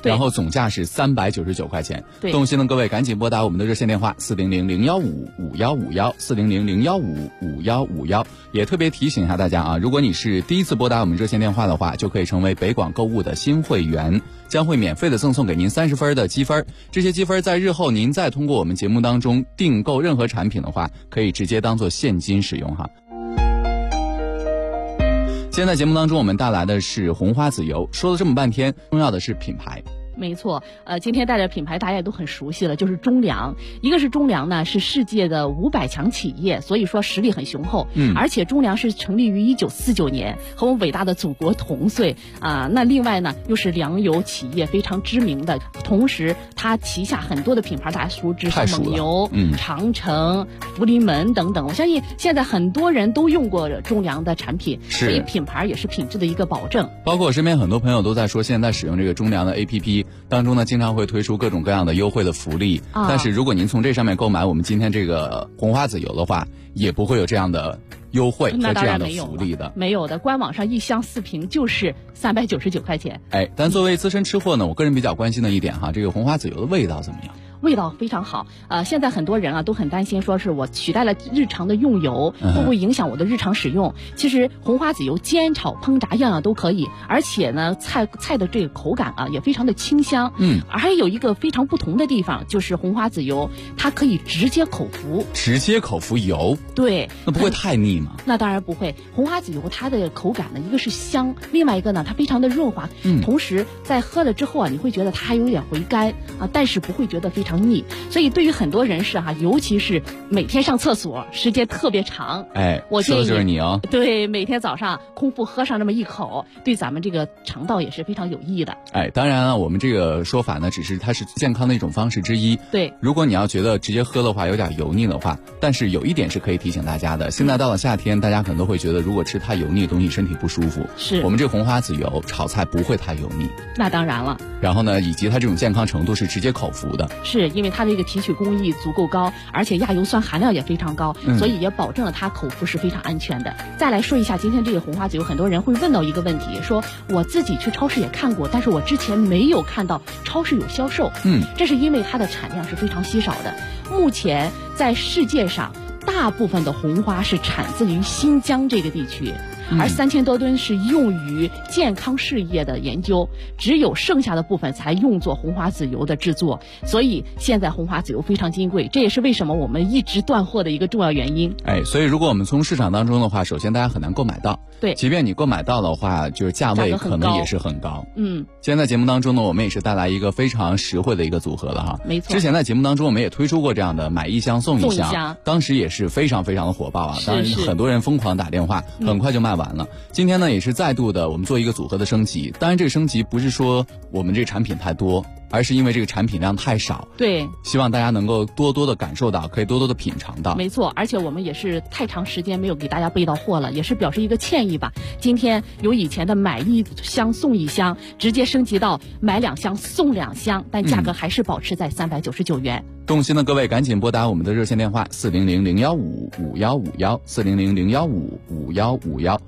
然后总价是399块钱。 对， 动心的各位赶紧拨打我们的热线电话400-015-5151，400-015-5151。也特别提醒一下大家啊，如果你是第一次拨打我们热线电话的话，就可以成为北广购物的新会员，将会免费的赠送给您30分的积分。这些积分在日后您再通过我们节目当中订购任何产品的话，可以直接当做现金使用哈。现在节目当中我们带来的是红花籽油，说了这么半天，重要的是品牌。 没错，今天带着品牌大家也都很熟悉了，就是中粮。一个是中粮呢，是世界的500强企业，所以说实力很雄厚。而且中粮是成立于1949年，和我们伟大的祖国同岁啊。那另外呢，又是粮油企业非常知名的，同时它旗下很多的品牌大家熟知，像蒙牛、长城、福临门等等。我相信现在很多人都用过中粮的产品，所以品牌也是品质的一个保证。 包括我身边很多朋友都在说，现在使用这个中粮的 APP。当中呢，经常会推出各种各样的优惠的福利，但是如果您从这上面购买我们今天这个红花籽油的话，也不会有这样的优惠和这样的福利的。 没有的，官网上1箱4瓶就是399块钱。 但作为资深吃货呢，我个人比较关心的一点哈，这个红花籽油的味道怎么样？ 味道非常好，现在很多人啊都很担心，说是我取代了日常的用油，会不会影响我的日常使用？其实红花籽油煎炒烹炸样样都可以，而且呢菜的这个口感啊也非常的清香。还有一个非常不同的地方，就是红花籽油它可以直接口服。 直接口服油？ 对。 那不会太腻吗？ 那当然不会，红花籽油它的口感呢，一个是香，另外一个呢它非常的润滑，同时在喝了之后啊，你会觉得它还有点回甘啊，但是不会觉得非常腻。所以对于很多人士哈，尤其是每天上厕所时间特别长，我建议说的就是你哦。 对，每天早上空腹喝上那么一口，对咱们这个肠道也是非常有益的。 当然了，我们这个说法呢，只是它是健康的一种方式之一。 对， 如果你要觉得直接喝的话有点油腻的话，但是有一点是可以提醒大家的，现在到了夏天，大家可能都会觉得如果吃太油腻的东西身体不舒服。 是我们这个红花籽油炒菜不会太油腻。 那当然了。 然后呢，以及它这种健康程度是直接口服的。 是因为它这个提取工艺足够高，而且亚油酸含量也非常高，所以也保证了它口服是非常安全的。再来说一下今天这个红花籽油，很多人会问到一个问题，说我自己去超市也看过，但是我之前没有看到超市有销售。这是因为它的产量是非常稀少的。目前在世界上大部分的红花是产自于新疆这个地区，而3000多吨是用于健康事业的研究，只有剩下的部分才用作红花籽油的制作，所以现在红花籽油非常金贵，这也是为什么我们一直断货的一个重要原因。 所以如果我们从市场当中的话，首先大家很难购买到。 对， 即便你购买到的话，就是价位可能也是很高。今天在节目当中呢，我们也是带来一个非常实惠的一个组合了哈。 没错。 之前在节目当中我们也推出过这样的买1箱送1箱，当时也是非常非常的火爆啊，当然很多人疯狂打电话，很快就卖完了。今天呢也是再度的我们做一个组合的升级，当然这个升级不是说我们这个产品太多，而是因为这个产品量太少。 对， 希望大家能够多多的感受到，可以多多的品尝到。 没错，而且我们也是太长时间没有给大家备到货了，也是表示一个歉意吧。今天由以前的买1箱送1箱，直接升级到买2箱送2箱，但价格还是保持在399元。 动心的各位赶紧拨打我们的热线电话400-015-5151，400-015-5151。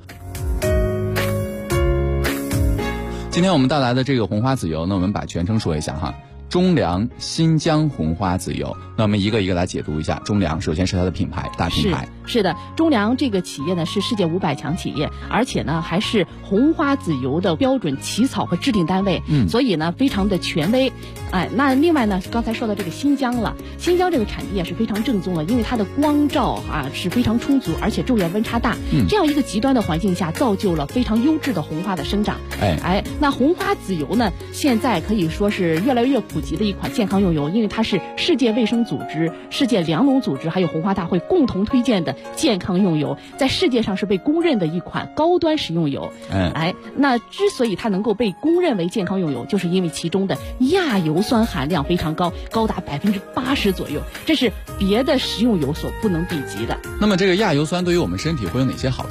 今天我们带来的这个红花籽油呢，我们把全称说一下哈，中粮新疆红花籽油。那我们一个一个来解读一下。中粮首先是它的品牌，大品牌。 是的，中粮这个企业呢是世界500强企业，而且呢还是红花籽油的标准起草和制定单位，所以呢非常的权威。那另外呢，刚才说到这个新疆了，新疆这个产地也是非常正宗的，因为它的光照是非常充足，而且昼夜温差大，这样一个极端的环境下，造就了非常优质的红花的生长。那红花籽油呢，现在可以说是越来越普及的一款健康用油，因为它是世界卫生组织、世界粮农组织还有红花大会共同推荐的健康用油，在世界上是被公认的一款高端食用油。那之所以它能够被公认为健康用油，就是因为其中的亚油酸含量非常高，高达80%左右，这是别的食用油所不能比及的。 那么这个亚油酸对于我们身体会有哪些好处呢？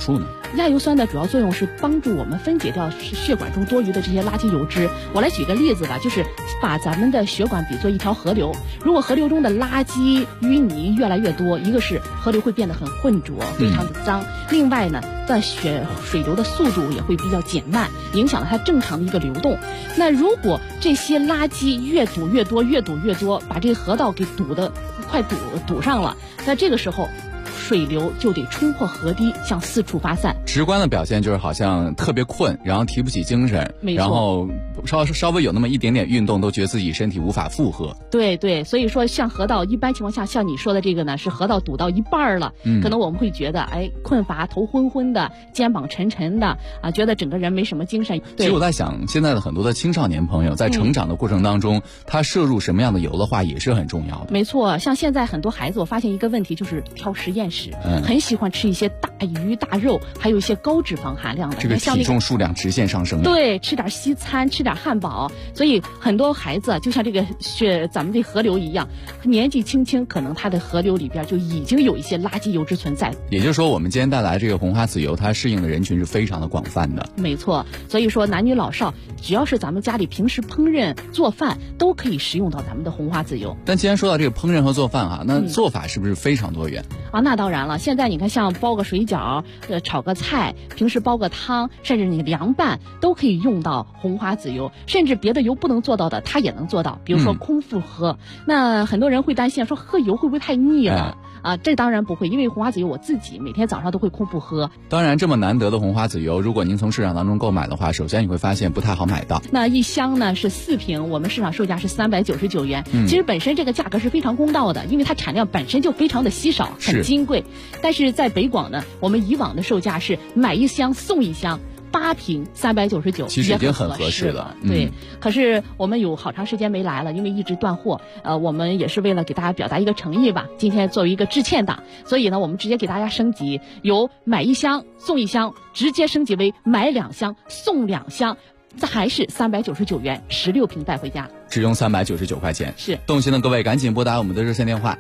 亚油酸的主要作用是帮助我们分解掉血管中多余的这些垃圾油脂。我来举个例子吧，就是把咱们的血管比作一条河流，如果河流中的垃圾淤泥越来越多，一个是河流会变得很浑浊，非常的脏，另外呢，水流的速度也会比较减慢，影响了它正常的一个流动。那如果这些垃圾越堵越多，把这个河道给快堵上了，那这个时候水流就得冲破河堤向四处发散。 直观的表现就是好像特别困，然后提不起精神，然后稍微有那么一点点运动都觉得自己身体无法负荷。 对，所以说像河道一般情况下，像你说的这个呢，是河道堵到一半了，可能我们会觉得困乏，头昏昏的，肩膀沉沉的啊，觉得整个人没什么精神。 其实我在想，现在的很多的青少年朋友在成长的过程当中，他摄入什么样的油的话也是很重要的。 没错，像现在很多孩子，我发现一个问题就是挑实验室，很喜欢吃一些大鱼大肉，还有一些高脂肪含量的， 这个体重数量直线上升。 对，吃点西餐，吃点汉堡，所以很多孩子就像这个咱们这河流一样，年纪轻轻，可能他的河流里边就已经有一些垃圾油脂存在。 也就是说，我们今天带来这个红花籽油，它适应的人群是非常的广泛的。 没错，所以说男女老少，只要是咱们家里平时烹饪做饭，都可以食用到咱们的红花籽油。 但既然说到这个烹饪和做饭哈，那做法是不是非常多元啊？那当然了，现在你看，像包个水饺、炒个菜，平时煲个汤，甚至你凉拌，都可以用到红花籽油，甚至别的油不能做到的，它也能做到。比如说空腹喝，那很多人会担心说喝油会不会太腻了？这当然不会，因为红花籽油我自己每天早上都会空腹喝。 当然，这么难得的红花籽油，如果您从市场当中购买的话，首先你会发现不太好买到。 那一箱呢是4瓶，我们市场售价是399元。其实本身这个价格是非常公道的，因为它产量本身就非常的稀少，很金贵。但是在北广呢，我们以往的售价是买一箱送一箱。8瓶399， 其实已经很合适了。 对，可是我们有好长时间没来了，因为一直断货。我们也是为了给大家表达一个诚意吧，今天作为一个致歉档，所以呢，我们直接给大家升级，由买一箱送一箱，直接升级为买2箱送2箱，还是399元，16瓶带回家， 只用399块钱。 是， 动心的各位赶紧拨打我们的热线电话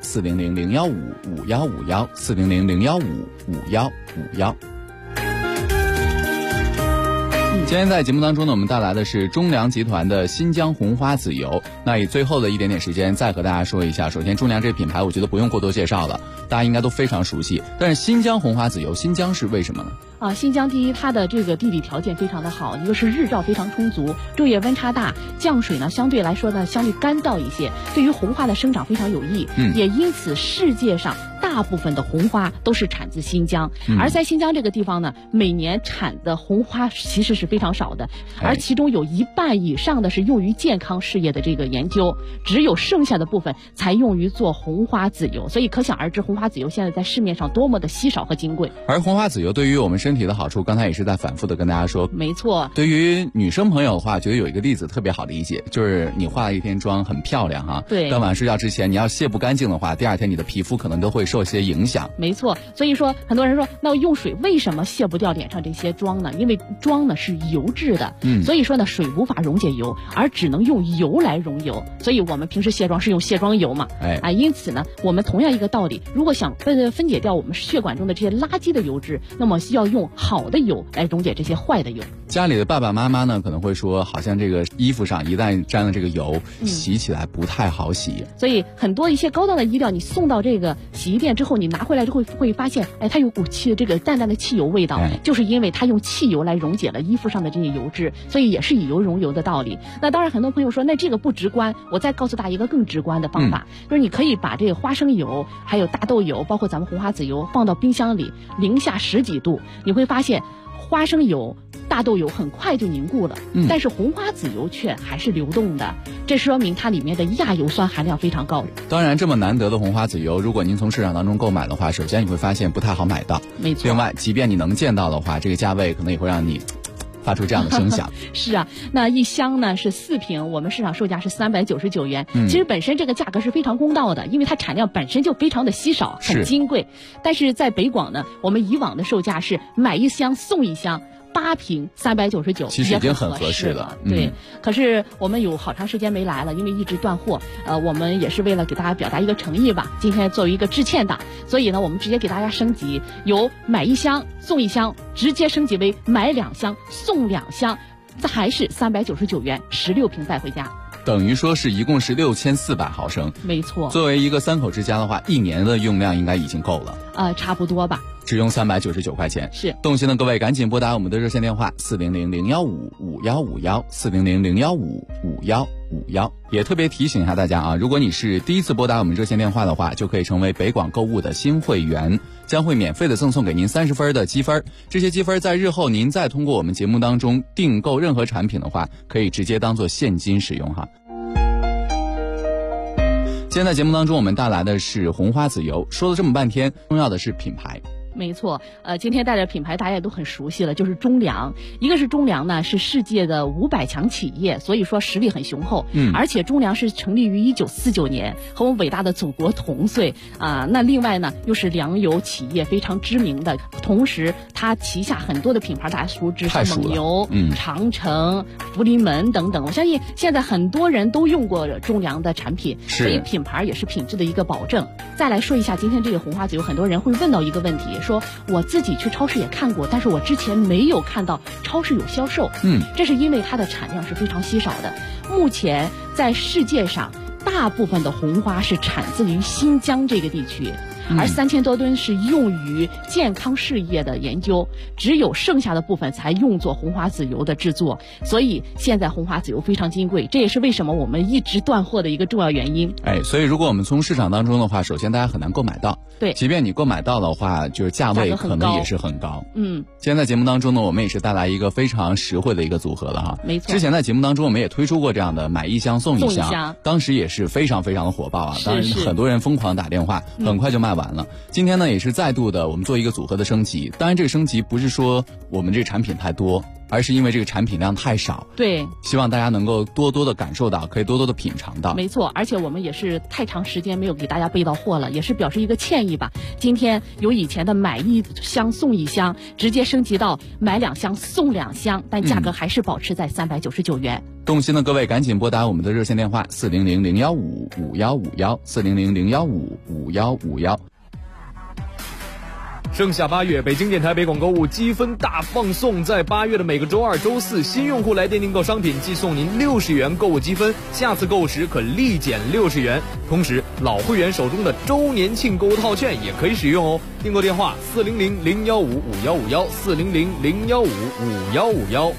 400-015-5151，400-015-5151。今天在节目当中呢，我们带来的是中粮集团的新疆红花籽油。那以最后的一点点时间，再和大家说一下。首先，中粮这个品牌，我觉得不用过多介绍了，大家应该都非常熟悉。但是新疆红花籽油，新疆是为什么呢？ 新疆第一，它的这个地理条件非常的好，一个是日照非常充足，昼夜温差大，降水呢相对来说呢相对干燥一些，对于红花的生长非常有益。也因此世界上大部分的红花都是产自新疆，而在新疆这个地方呢，每年产的红花其实是非常少的，而其中有1半以上的是用于健康事业的这个研究，只有剩下的部分才用于做红花籽油。所以可想而知，红花籽油现在在市面上多么的稀少和金贵。 而红花籽油对于我们身体的好处，刚才也是在反复的跟大家说。 没错， 对于女生朋友的话，觉得有一个例子特别好理解，就是你化了一天妆很漂亮哈， 对， 当晚睡觉之前你要卸不干净的话，第2天你的皮肤可能都会受一些影响。 没错，所以说很多人说，那用水为什么卸不掉脸上这些妆呢？因为妆呢是油质的，所以说呢水无法溶解油，而只能用油来溶油，所以我们平时卸妆是用卸妆油嘛，因此呢，我们同样一个道理，如果想分解掉我们血管中的这些垃圾的油脂，那么需要用好的油来溶解这些坏的油。 家里的爸爸妈妈呢，可能会说，好像这个衣服上一旦沾了这个油，洗起来不太好洗。 所以很多一些高档的衣料，你送到这个洗衣店之后，你拿回来之后会发现，它有股这个淡淡的汽油味道，就是因为它用汽油来溶解了衣服上的这些油脂，所以也是以油溶油的道理。那当然，很多朋友说，那这个不直观，我再告诉大家一个更直观的方法，就是你可以把这个花生油、还有大豆油，包括咱们红花籽油放到冰箱里，零下10几度，你会发现花生油、大豆油很快就凝固了，但是红花籽油却还是流动的，这说明它里面的亚油酸含量非常高。 当然，这么难得的红花籽油，如果您从市场当中购买的话，首先你会发现不太好买到。 没错。 另外，即便你能见到的话，这个价位可能也会让你发出这样的声响。 是啊，那一箱呢是4瓶，我们市场售价是399元。其实本身这个价格是非常公道的，因为它产量本身就非常的稀少，很金贵。但是在北广呢，我们以往的售价是买1箱送1箱。 8瓶399， 其实已经很合适了。 对，可是我们有好长时间没来了，因为一直断货。我们也是为了给大家表达一个诚意吧，今天作为一个致歉档，所以呢，我们直接给大家升级，由买1箱送1箱，直接升级为买2箱送2箱，这还是399元，16瓶带回家。 等于说是一共是6400毫升， 没错。 作为一个3口之家的话，1年的用量应该已经够了。 差不多吧。 只用399块钱。 是。 动心的各位赶紧拨打我们的热线电话400-015-5151，400-015-5151。也特别提醒一下大家啊，如果你是第一次拨打我们热线电话的话，就可以成为北广购物的新会员，将会免费的赠送给您30分的积分。这些积分在日后您再通过我们节目当中订购任何产品的话，可以直接当做现金使用哈。今天在节目当中我们带来的是红花籽油，说了这么半天，重要的是品牌。 没错，今天带的品牌大家也都很熟悉了，就是中粮。一个是中粮呢，是世界的500强企业，所以说实力很雄厚。而且中粮是成立于1949年，和我们伟大的祖国同岁啊。那另外呢，又是粮油企业非常知名的，同时它旗下很多的品牌大家熟知，像蒙牛、长城、福临门等等。我相信现在很多人都用过中粮的产品，所以品牌也是品质的一个保证。再来说一下今天这个红花籽油，很多人会问到一个问题。说我自己去超市也看过，但是我之前没有看到超市有销售。这是因为它的产量是非常稀少的。目前在世界上，大部分的红花是产自于新疆这个地区。而3000多吨是用于健康事业的研究，只有剩下的部分才用作红花籽油的制作，所以现在红花籽油非常金贵，这也是为什么我们一直断货的一个重要原因。 所以如果我们从市场当中的话，首先大家很难购买到， 对， 即便你购买到的话，就是价位可能也是很高。今天在节目当中呢，我们也是带来一个非常实惠的一个组合了哈。 没错， 之前在节目当中我们也推出过这样的买1箱送1箱，当时也是非常非常的火爆啊，当然很多人疯狂打电话，很快就卖完了。今天呢也是再度的我们做一个组合的升级，当然这个升级不是说我们这个产品太多，而是因为这个产品量太少。 对， 希望大家能够多多的感受到，可以多多的品尝到。 没错，而且我们也是太长时间没有给大家备到货了，也是表示一个歉意吧。今天由以前的买1箱送1箱，直接升级到买2箱送2箱，但价格还是保持在399元。 动心的各位赶紧拨打我们的热线电话400-015-5151，400-015-5151。 盛夏8月，北京电台北广购物积分大放送，在8月的每个周2、周4，新用户来电订购商品即送您60元购物积分，下次购物时可立减60元。同时，老会员手中的周年庆购物套券也可以使用哦。订购电话400-015-5151，400-015-5151。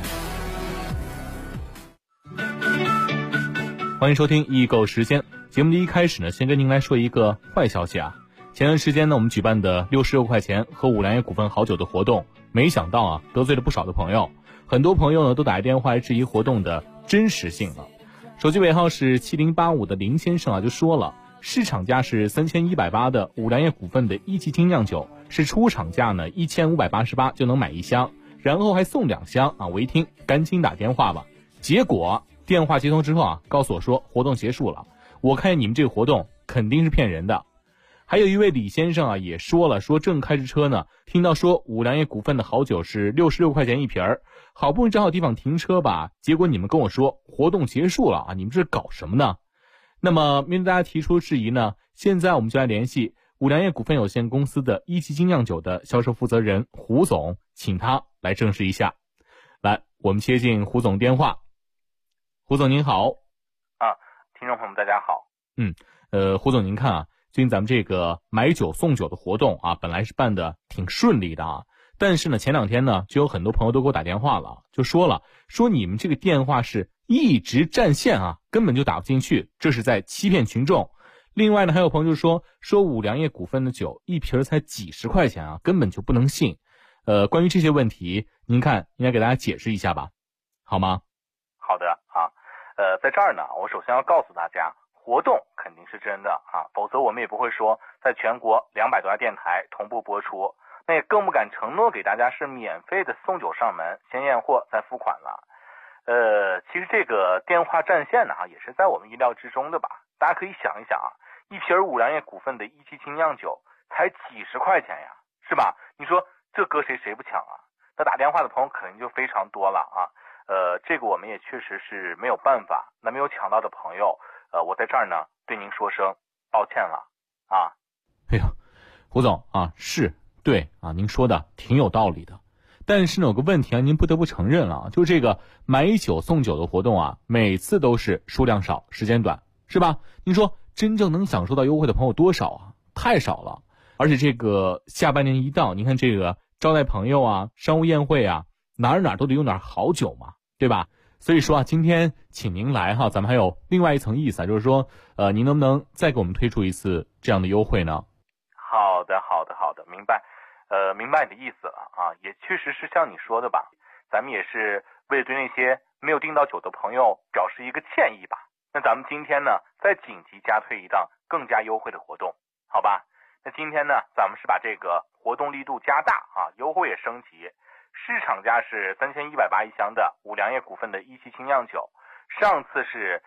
欢迎收听易购时间。节目的一开始呢，先跟您来说一个坏消息啊。前段时间呢，我们举办的66块钱喝五粮液股份好酒的活动，没想到啊，得罪了不少的朋友。很多朋友呢，都打电话来质疑活动的真实性了。手机尾号是7085的林先生啊，就说了，市场价是3180的五粮液股份的1级精酿酒，是出厂价呢1588就能买1箱，然后还送2箱啊。我一听，赶紧打电话吧。结果电话接通之后啊，告诉我说活动结束了。我看你们这个活动肯定是骗人的。还有一位李先生啊，也说了，说正开着车呢，听到说五粮液股份的好酒是66块钱1瓶儿，好不容易找好地方停车吧，结果你们跟我说活动结束了啊，你们这是搞什么呢？那么面对大家提出质疑呢，现在我们就来联系五粮液股份有限公司的1级精酿酒的销售负责人胡总，请他来证实一下。来，我们接进胡总电话。胡总您好。 听众朋友们大家好。 胡总您看啊，最近咱们这个买酒送酒的活动啊，本来是办的挺顺利的啊，但是呢前2天呢，就有很多朋友都给我打电话了，就说你们这个电话是一直占线啊，根本就打不进去，这是在欺骗群众。另外呢，还有朋友就说五粮液股份的酒1瓶才几十块钱啊，根本就不能信。关于这些问题，您看应该给大家解释一下吧，好吗？ 好的啊，在这儿呢，我首先要告诉大家，活动肯定是真的啊，否则我们也不会说在全国200多家电台同步播出，那也更不敢承诺给大家是免费的送酒上门，先验货再付款了。其实这个电话占线呢也是在我们意料之中的吧。大家可以想一想啊，1瓶五粮液股份的1级精酿酒才几十块钱呀，是吧？你说这搁谁不抢啊？ 那打电话的朋友肯定就非常多了啊。这个我们也确实是没有办法。那没有抢到的朋友，我在这儿呢对您说声抱歉了啊。 哎呀，胡总啊，是对啊，您说的挺有道理的。但是呢，有个问题啊，您不得不承认了，就这个买酒送酒的活动啊，每次都是数量少，时间短，是吧？您说真正能享受到优惠的朋友多少啊？太少了。而且这个下半年一到，您看这个招待朋友啊、商务宴会啊，哪儿都得用点好酒嘛，对吧？所以说啊，今天请您来哈，咱们还有另外一层意思啊，就是说，您能不能再给我们推出一次这样的优惠呢？ 好的，明白。明白你的意思了啊，也确实是像你说的吧，咱们也是为了对那些没有订到酒的朋友表示一个歉意吧。那咱们今天呢，再紧急加推一档更加优惠的活动，好吧？那今天呢，咱们是把这个活动力度加大啊，优惠也升级。市场价是3180一箱的五粮液股份的一期精酿酒，上次是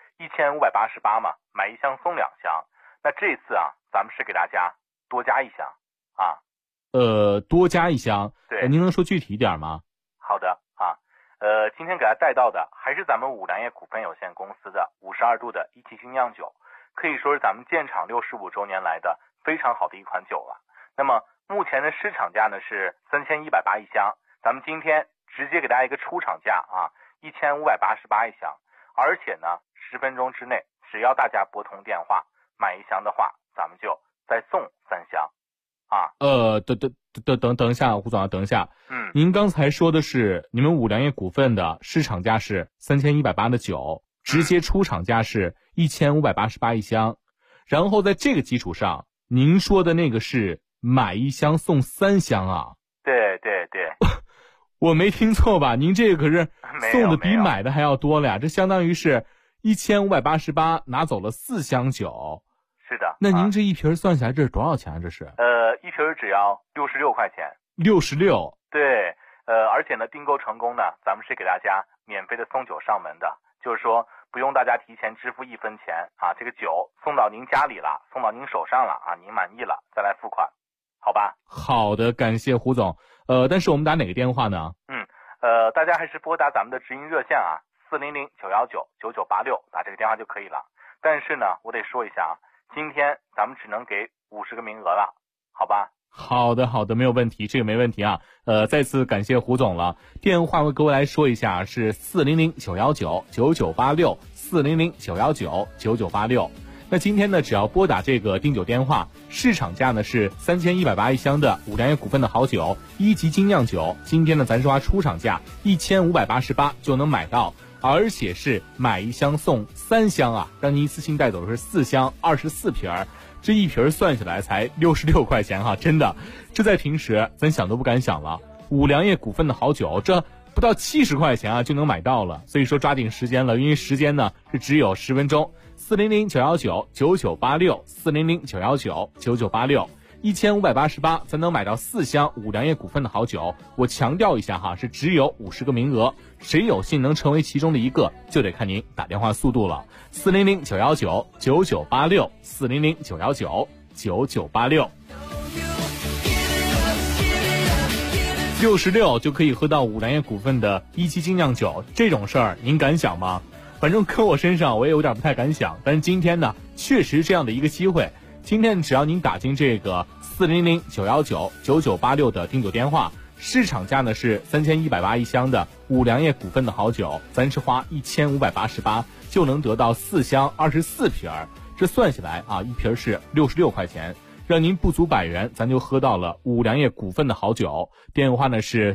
1588嘛，买一箱送2箱。那这次啊，咱们是给大家多加一箱啊。 多加一箱， 对， 您能说具体一点吗？ 好的啊，今天给大家带到的还是咱们五粮液股份有限公司的52度的一期精酿酒，可以说是咱们建厂65周年来的非常好的一款酒了。那么目前的市场价呢是3180一箱，咱们今天直接给大家一个出厂价啊，1588一箱，而且呢10分钟之内，只要大家拨通电话买一箱的话，咱们就再送3箱。啊， 等一下，胡总啊，等一下。您刚才说的是你们五粮液股份的市场价是3180的酒，直接出厂价是1588一箱，然后在这个基础上，您说的那个是买一箱送3箱啊？ 对， 我没听错吧？您这个可是送的比买的还要多了呀，这相当于是1588拿走了4箱酒。 是的， 那您这一瓶算下来这是多少钱啊？这是一瓶只要66块钱。 66。 对，而且呢，订购成功呢，咱们是给大家免费的送酒上门的，就是说不用大家提前支付1分钱啊，这个酒送到您家里了，送到您手上了啊，您满意了再来付款，好吧？ 好的，感谢胡总。但是我们打哪个电话呢？ 大家还是拨打咱们的直营热线啊，400-919-9986，打这个电话就可以了。但是呢，我得说一下啊，今天咱们只能给50个名额了，好吧？ 好的，没有问题，这个没问题啊。再次感谢胡总了。电话我给我来说一下，是400-919-9986，400-919-9986。那今天呢，只要拨打这个订酒电话，市场价呢是3180一箱的五粮液股份的好酒1级精酿酒，今天呢咱是花出厂价1588就能买到，而且是买一箱送3箱啊，让您一次性带走的是4箱24瓶儿，这一瓶算下来才66块钱哈，真的，这在平时咱想都不敢想了。五粮液股份的好酒，这不到70块钱啊就能买到了，所以说抓紧时间了，因为时间呢是只有10分钟。400-919-9986，400-919-9986，1588才能买到4箱五粮液股份的好酒。我强调一下哈，是只有50个名额，谁有幸能成为其中的一个，就得看您打电话速度了。400-919-9986，400-919-9986。66就可以喝到五粮液股份的1期精酿酒，这种事儿您敢想吗？反正搁我身上我也有点不太敢想，但是今天呢确实这样的一个机会，今天只要您打进这个400-919-9986的订酒电话，市场价呢是3180一箱的五粮液股份的好酒，咱是花1588就能得到4箱24瓶儿，这算下来啊，一瓶是66块钱，让您不足100元，咱就喝到了五粮液股份的好酒。电话呢是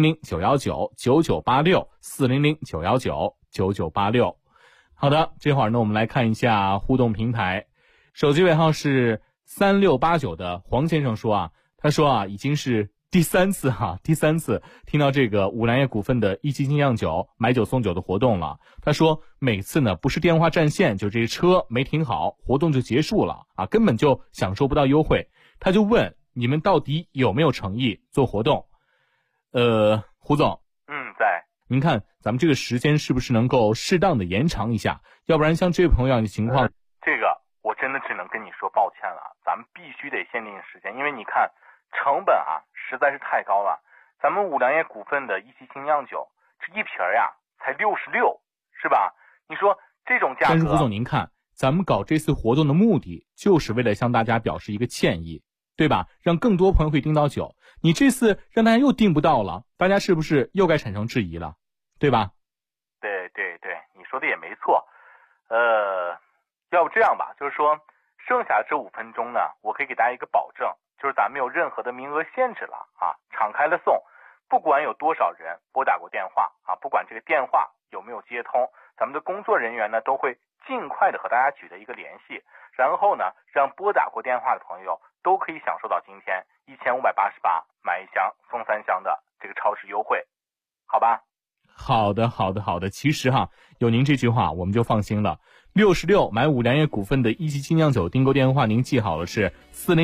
400-919-9986，400-919-9986。好的，这会儿呢我们来看一下互动平台，手机尾号是3689的黄先生说啊，他说啊已经是第三次听到这个五粮液股份的1期精酿酒买酒送酒的活动了。他说每次呢不是电话占线，就这车没停好，活动就结束了啊，根本就享受不到优惠。他就问你们到底有没有诚意做活动？胡总， 在。 您看咱们这个时间是不是能够适当的延长一下？要不然像这位朋友这样的情况， 这个我真的只能跟你说抱歉了，咱们必须得限定时间，因为你看成本啊实在是太高了。 咱们五粮液股份的一期精酿酒，这一瓶呀才66，是吧？你说这种价格。 但是胡总您看，咱们搞这次活动的目的就是为了向大家表示一个歉意，对吧？让更多朋友可以订到酒。你这次让大家又订不到了，大家是不是又该产生质疑了，对吧？ 对，你说的也没错。要不这样吧，就是说剩下的这5分钟呢，我可以给大家一个保证，就是咱们没有任何的名额限制了啊，敞开了送，不管有多少人拨打过电话啊，不管这个电话有没有接通，咱们的工作人员呢都会尽快的和大家取得一个联系，然后呢让拨打过电话的朋友都可以享受到今天1588买1箱送3箱的这个超市优惠，好吧？ 好的。其实有您这句话我们就放心了。66买五粮液股份的一期精酿酒订购电话您记好了，是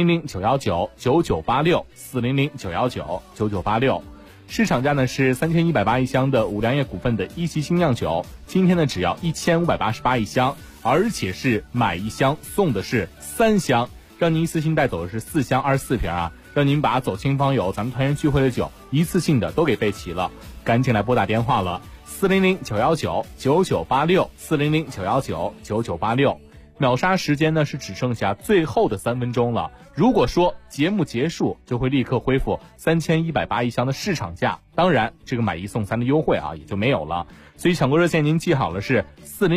400-919-9986，400-919-9986。市场价呢是3180一箱的五粮液股份的一期精酿酒，今天呢只要1588一箱，而且是买1箱送的是3箱，让您一次性带走的是4箱24瓶啊，让您把走亲访友咱们团圆聚会的酒一次性的都给备齐了，赶紧来拨打电话了，400-919-9986，400-919-9986。秒杀时间呢是只剩下最后的3分钟了，如果说节目结束就会立刻恢复3180一箱的市场价，当然这个买1送3的优惠也就没有了，所以抢购热线您记好了，是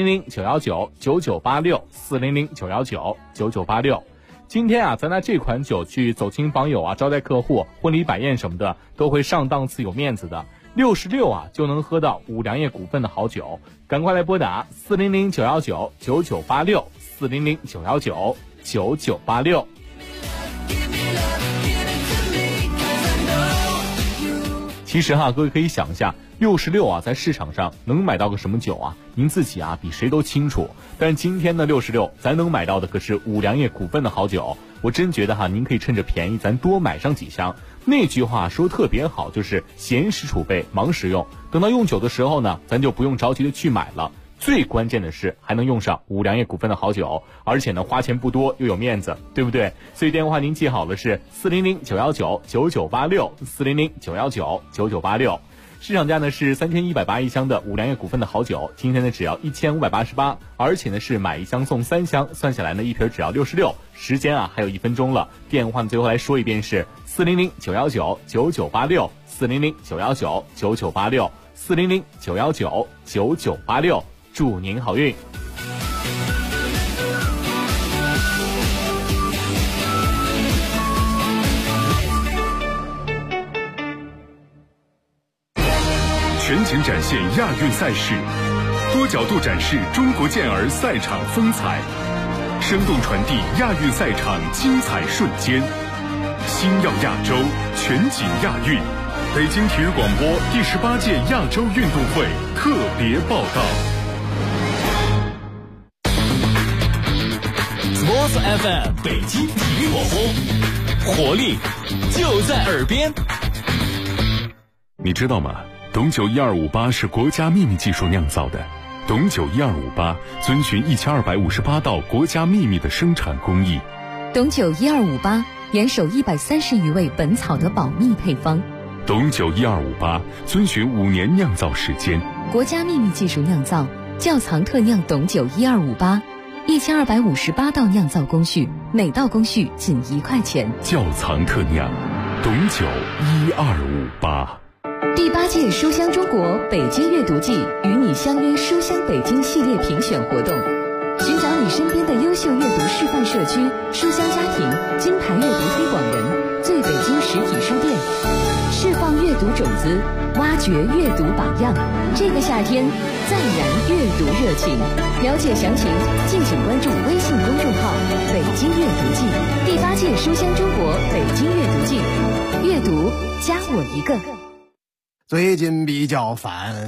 400-919-9986，400-919-9986。今天咱拿这款酒去走亲访友招待客户、婚礼摆宴什么的都会上档次有面子的，66就能喝到五粮液股份的好酒，赶快来拨打400-919-9986，400-919-9986。其实各位可以想一下，66在市场上能买到个什么酒啊？您自己比谁都清楚。但今天的66咱能买到的可是五粮液股份的好酒，我真觉得您可以趁着便宜咱多买上几箱。那句话说特别好，就是闲时储备忙时用，等到用酒的时候呢，咱就不用着急的去买了。最关键的是还能用上五粮液股份的好酒，而且呢花钱不多又有面子，对不对？所以电话您记好了，是400-919-9986，400-919-9986。市场价呢是3180一箱的五粮液股份的好酒，今天呢只要1588，而且呢是买1箱送3箱，算下来呢一瓶只要66，时间还有1分钟了。电话呢最后来说一遍是400-919-9986，400-919-9986，400-919-9986，祝您好运。 全景展现亚运赛事，多角度展示中国健儿赛场风采，生动传递亚运赛场精彩瞬间。星耀亚洲，全景亚运，北京体育广播第18届亚洲运动会特别报道。 Sports FM 北京体育广播，活力就在耳边。 你知道吗？董酒1258是国家秘密技术酿造的。董酒1258遵循1258道国家秘密的生产工艺。 董酒1258严守130余味本草的保密配方。 董酒1258遵循5年酿造时间。 国家秘密技术酿造，窖藏特酿董酒1258，1258道酿造工序，每道工序仅1块钱。 窖藏特酿，董酒1258。 第8届书香中国北京阅读季与你相约书香北京系列评选活动，寻找你身边的优秀阅读示范社区、书香家庭、金牌阅读推广人、最北京实体书店，释放阅读种子，挖掘阅读榜样。这个夏天再燃阅读热情。了解详情，敬请关注微信公众号“北京阅读季”。第8届书香中国北京阅读季，阅读加我一个。 最近比较烦，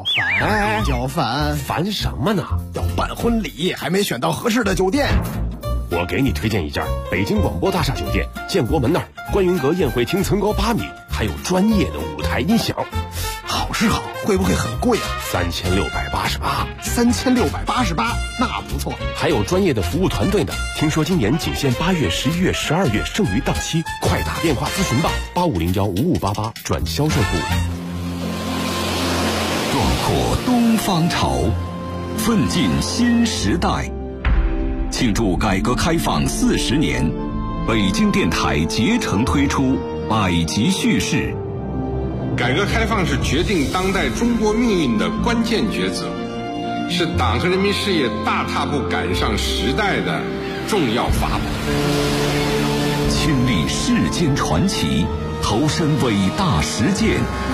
烦什么呢？ 要办婚礼，还没选到合适的酒店。 我给你推荐一家北京广播大厦酒店，建国门那儿，观云阁宴会厅层高8米，还有专业的舞台音响，好是好，会不会很贵啊 ？3688。 3688，那不错。 还有专业的服务团队呢。听说今年仅限8月、11月、12月，剩余档期，快打电话咨询吧，85015588转销售部。 壮阔东方潮，奋进新时代。庆祝改革开放40年，北京电台竭诚推出百集叙事。 改革开放是决定当代中国命运的关键抉择，是党和人民事业大踏步赶上时代的重要法宝。 亲历世间传奇，投身伟大实践。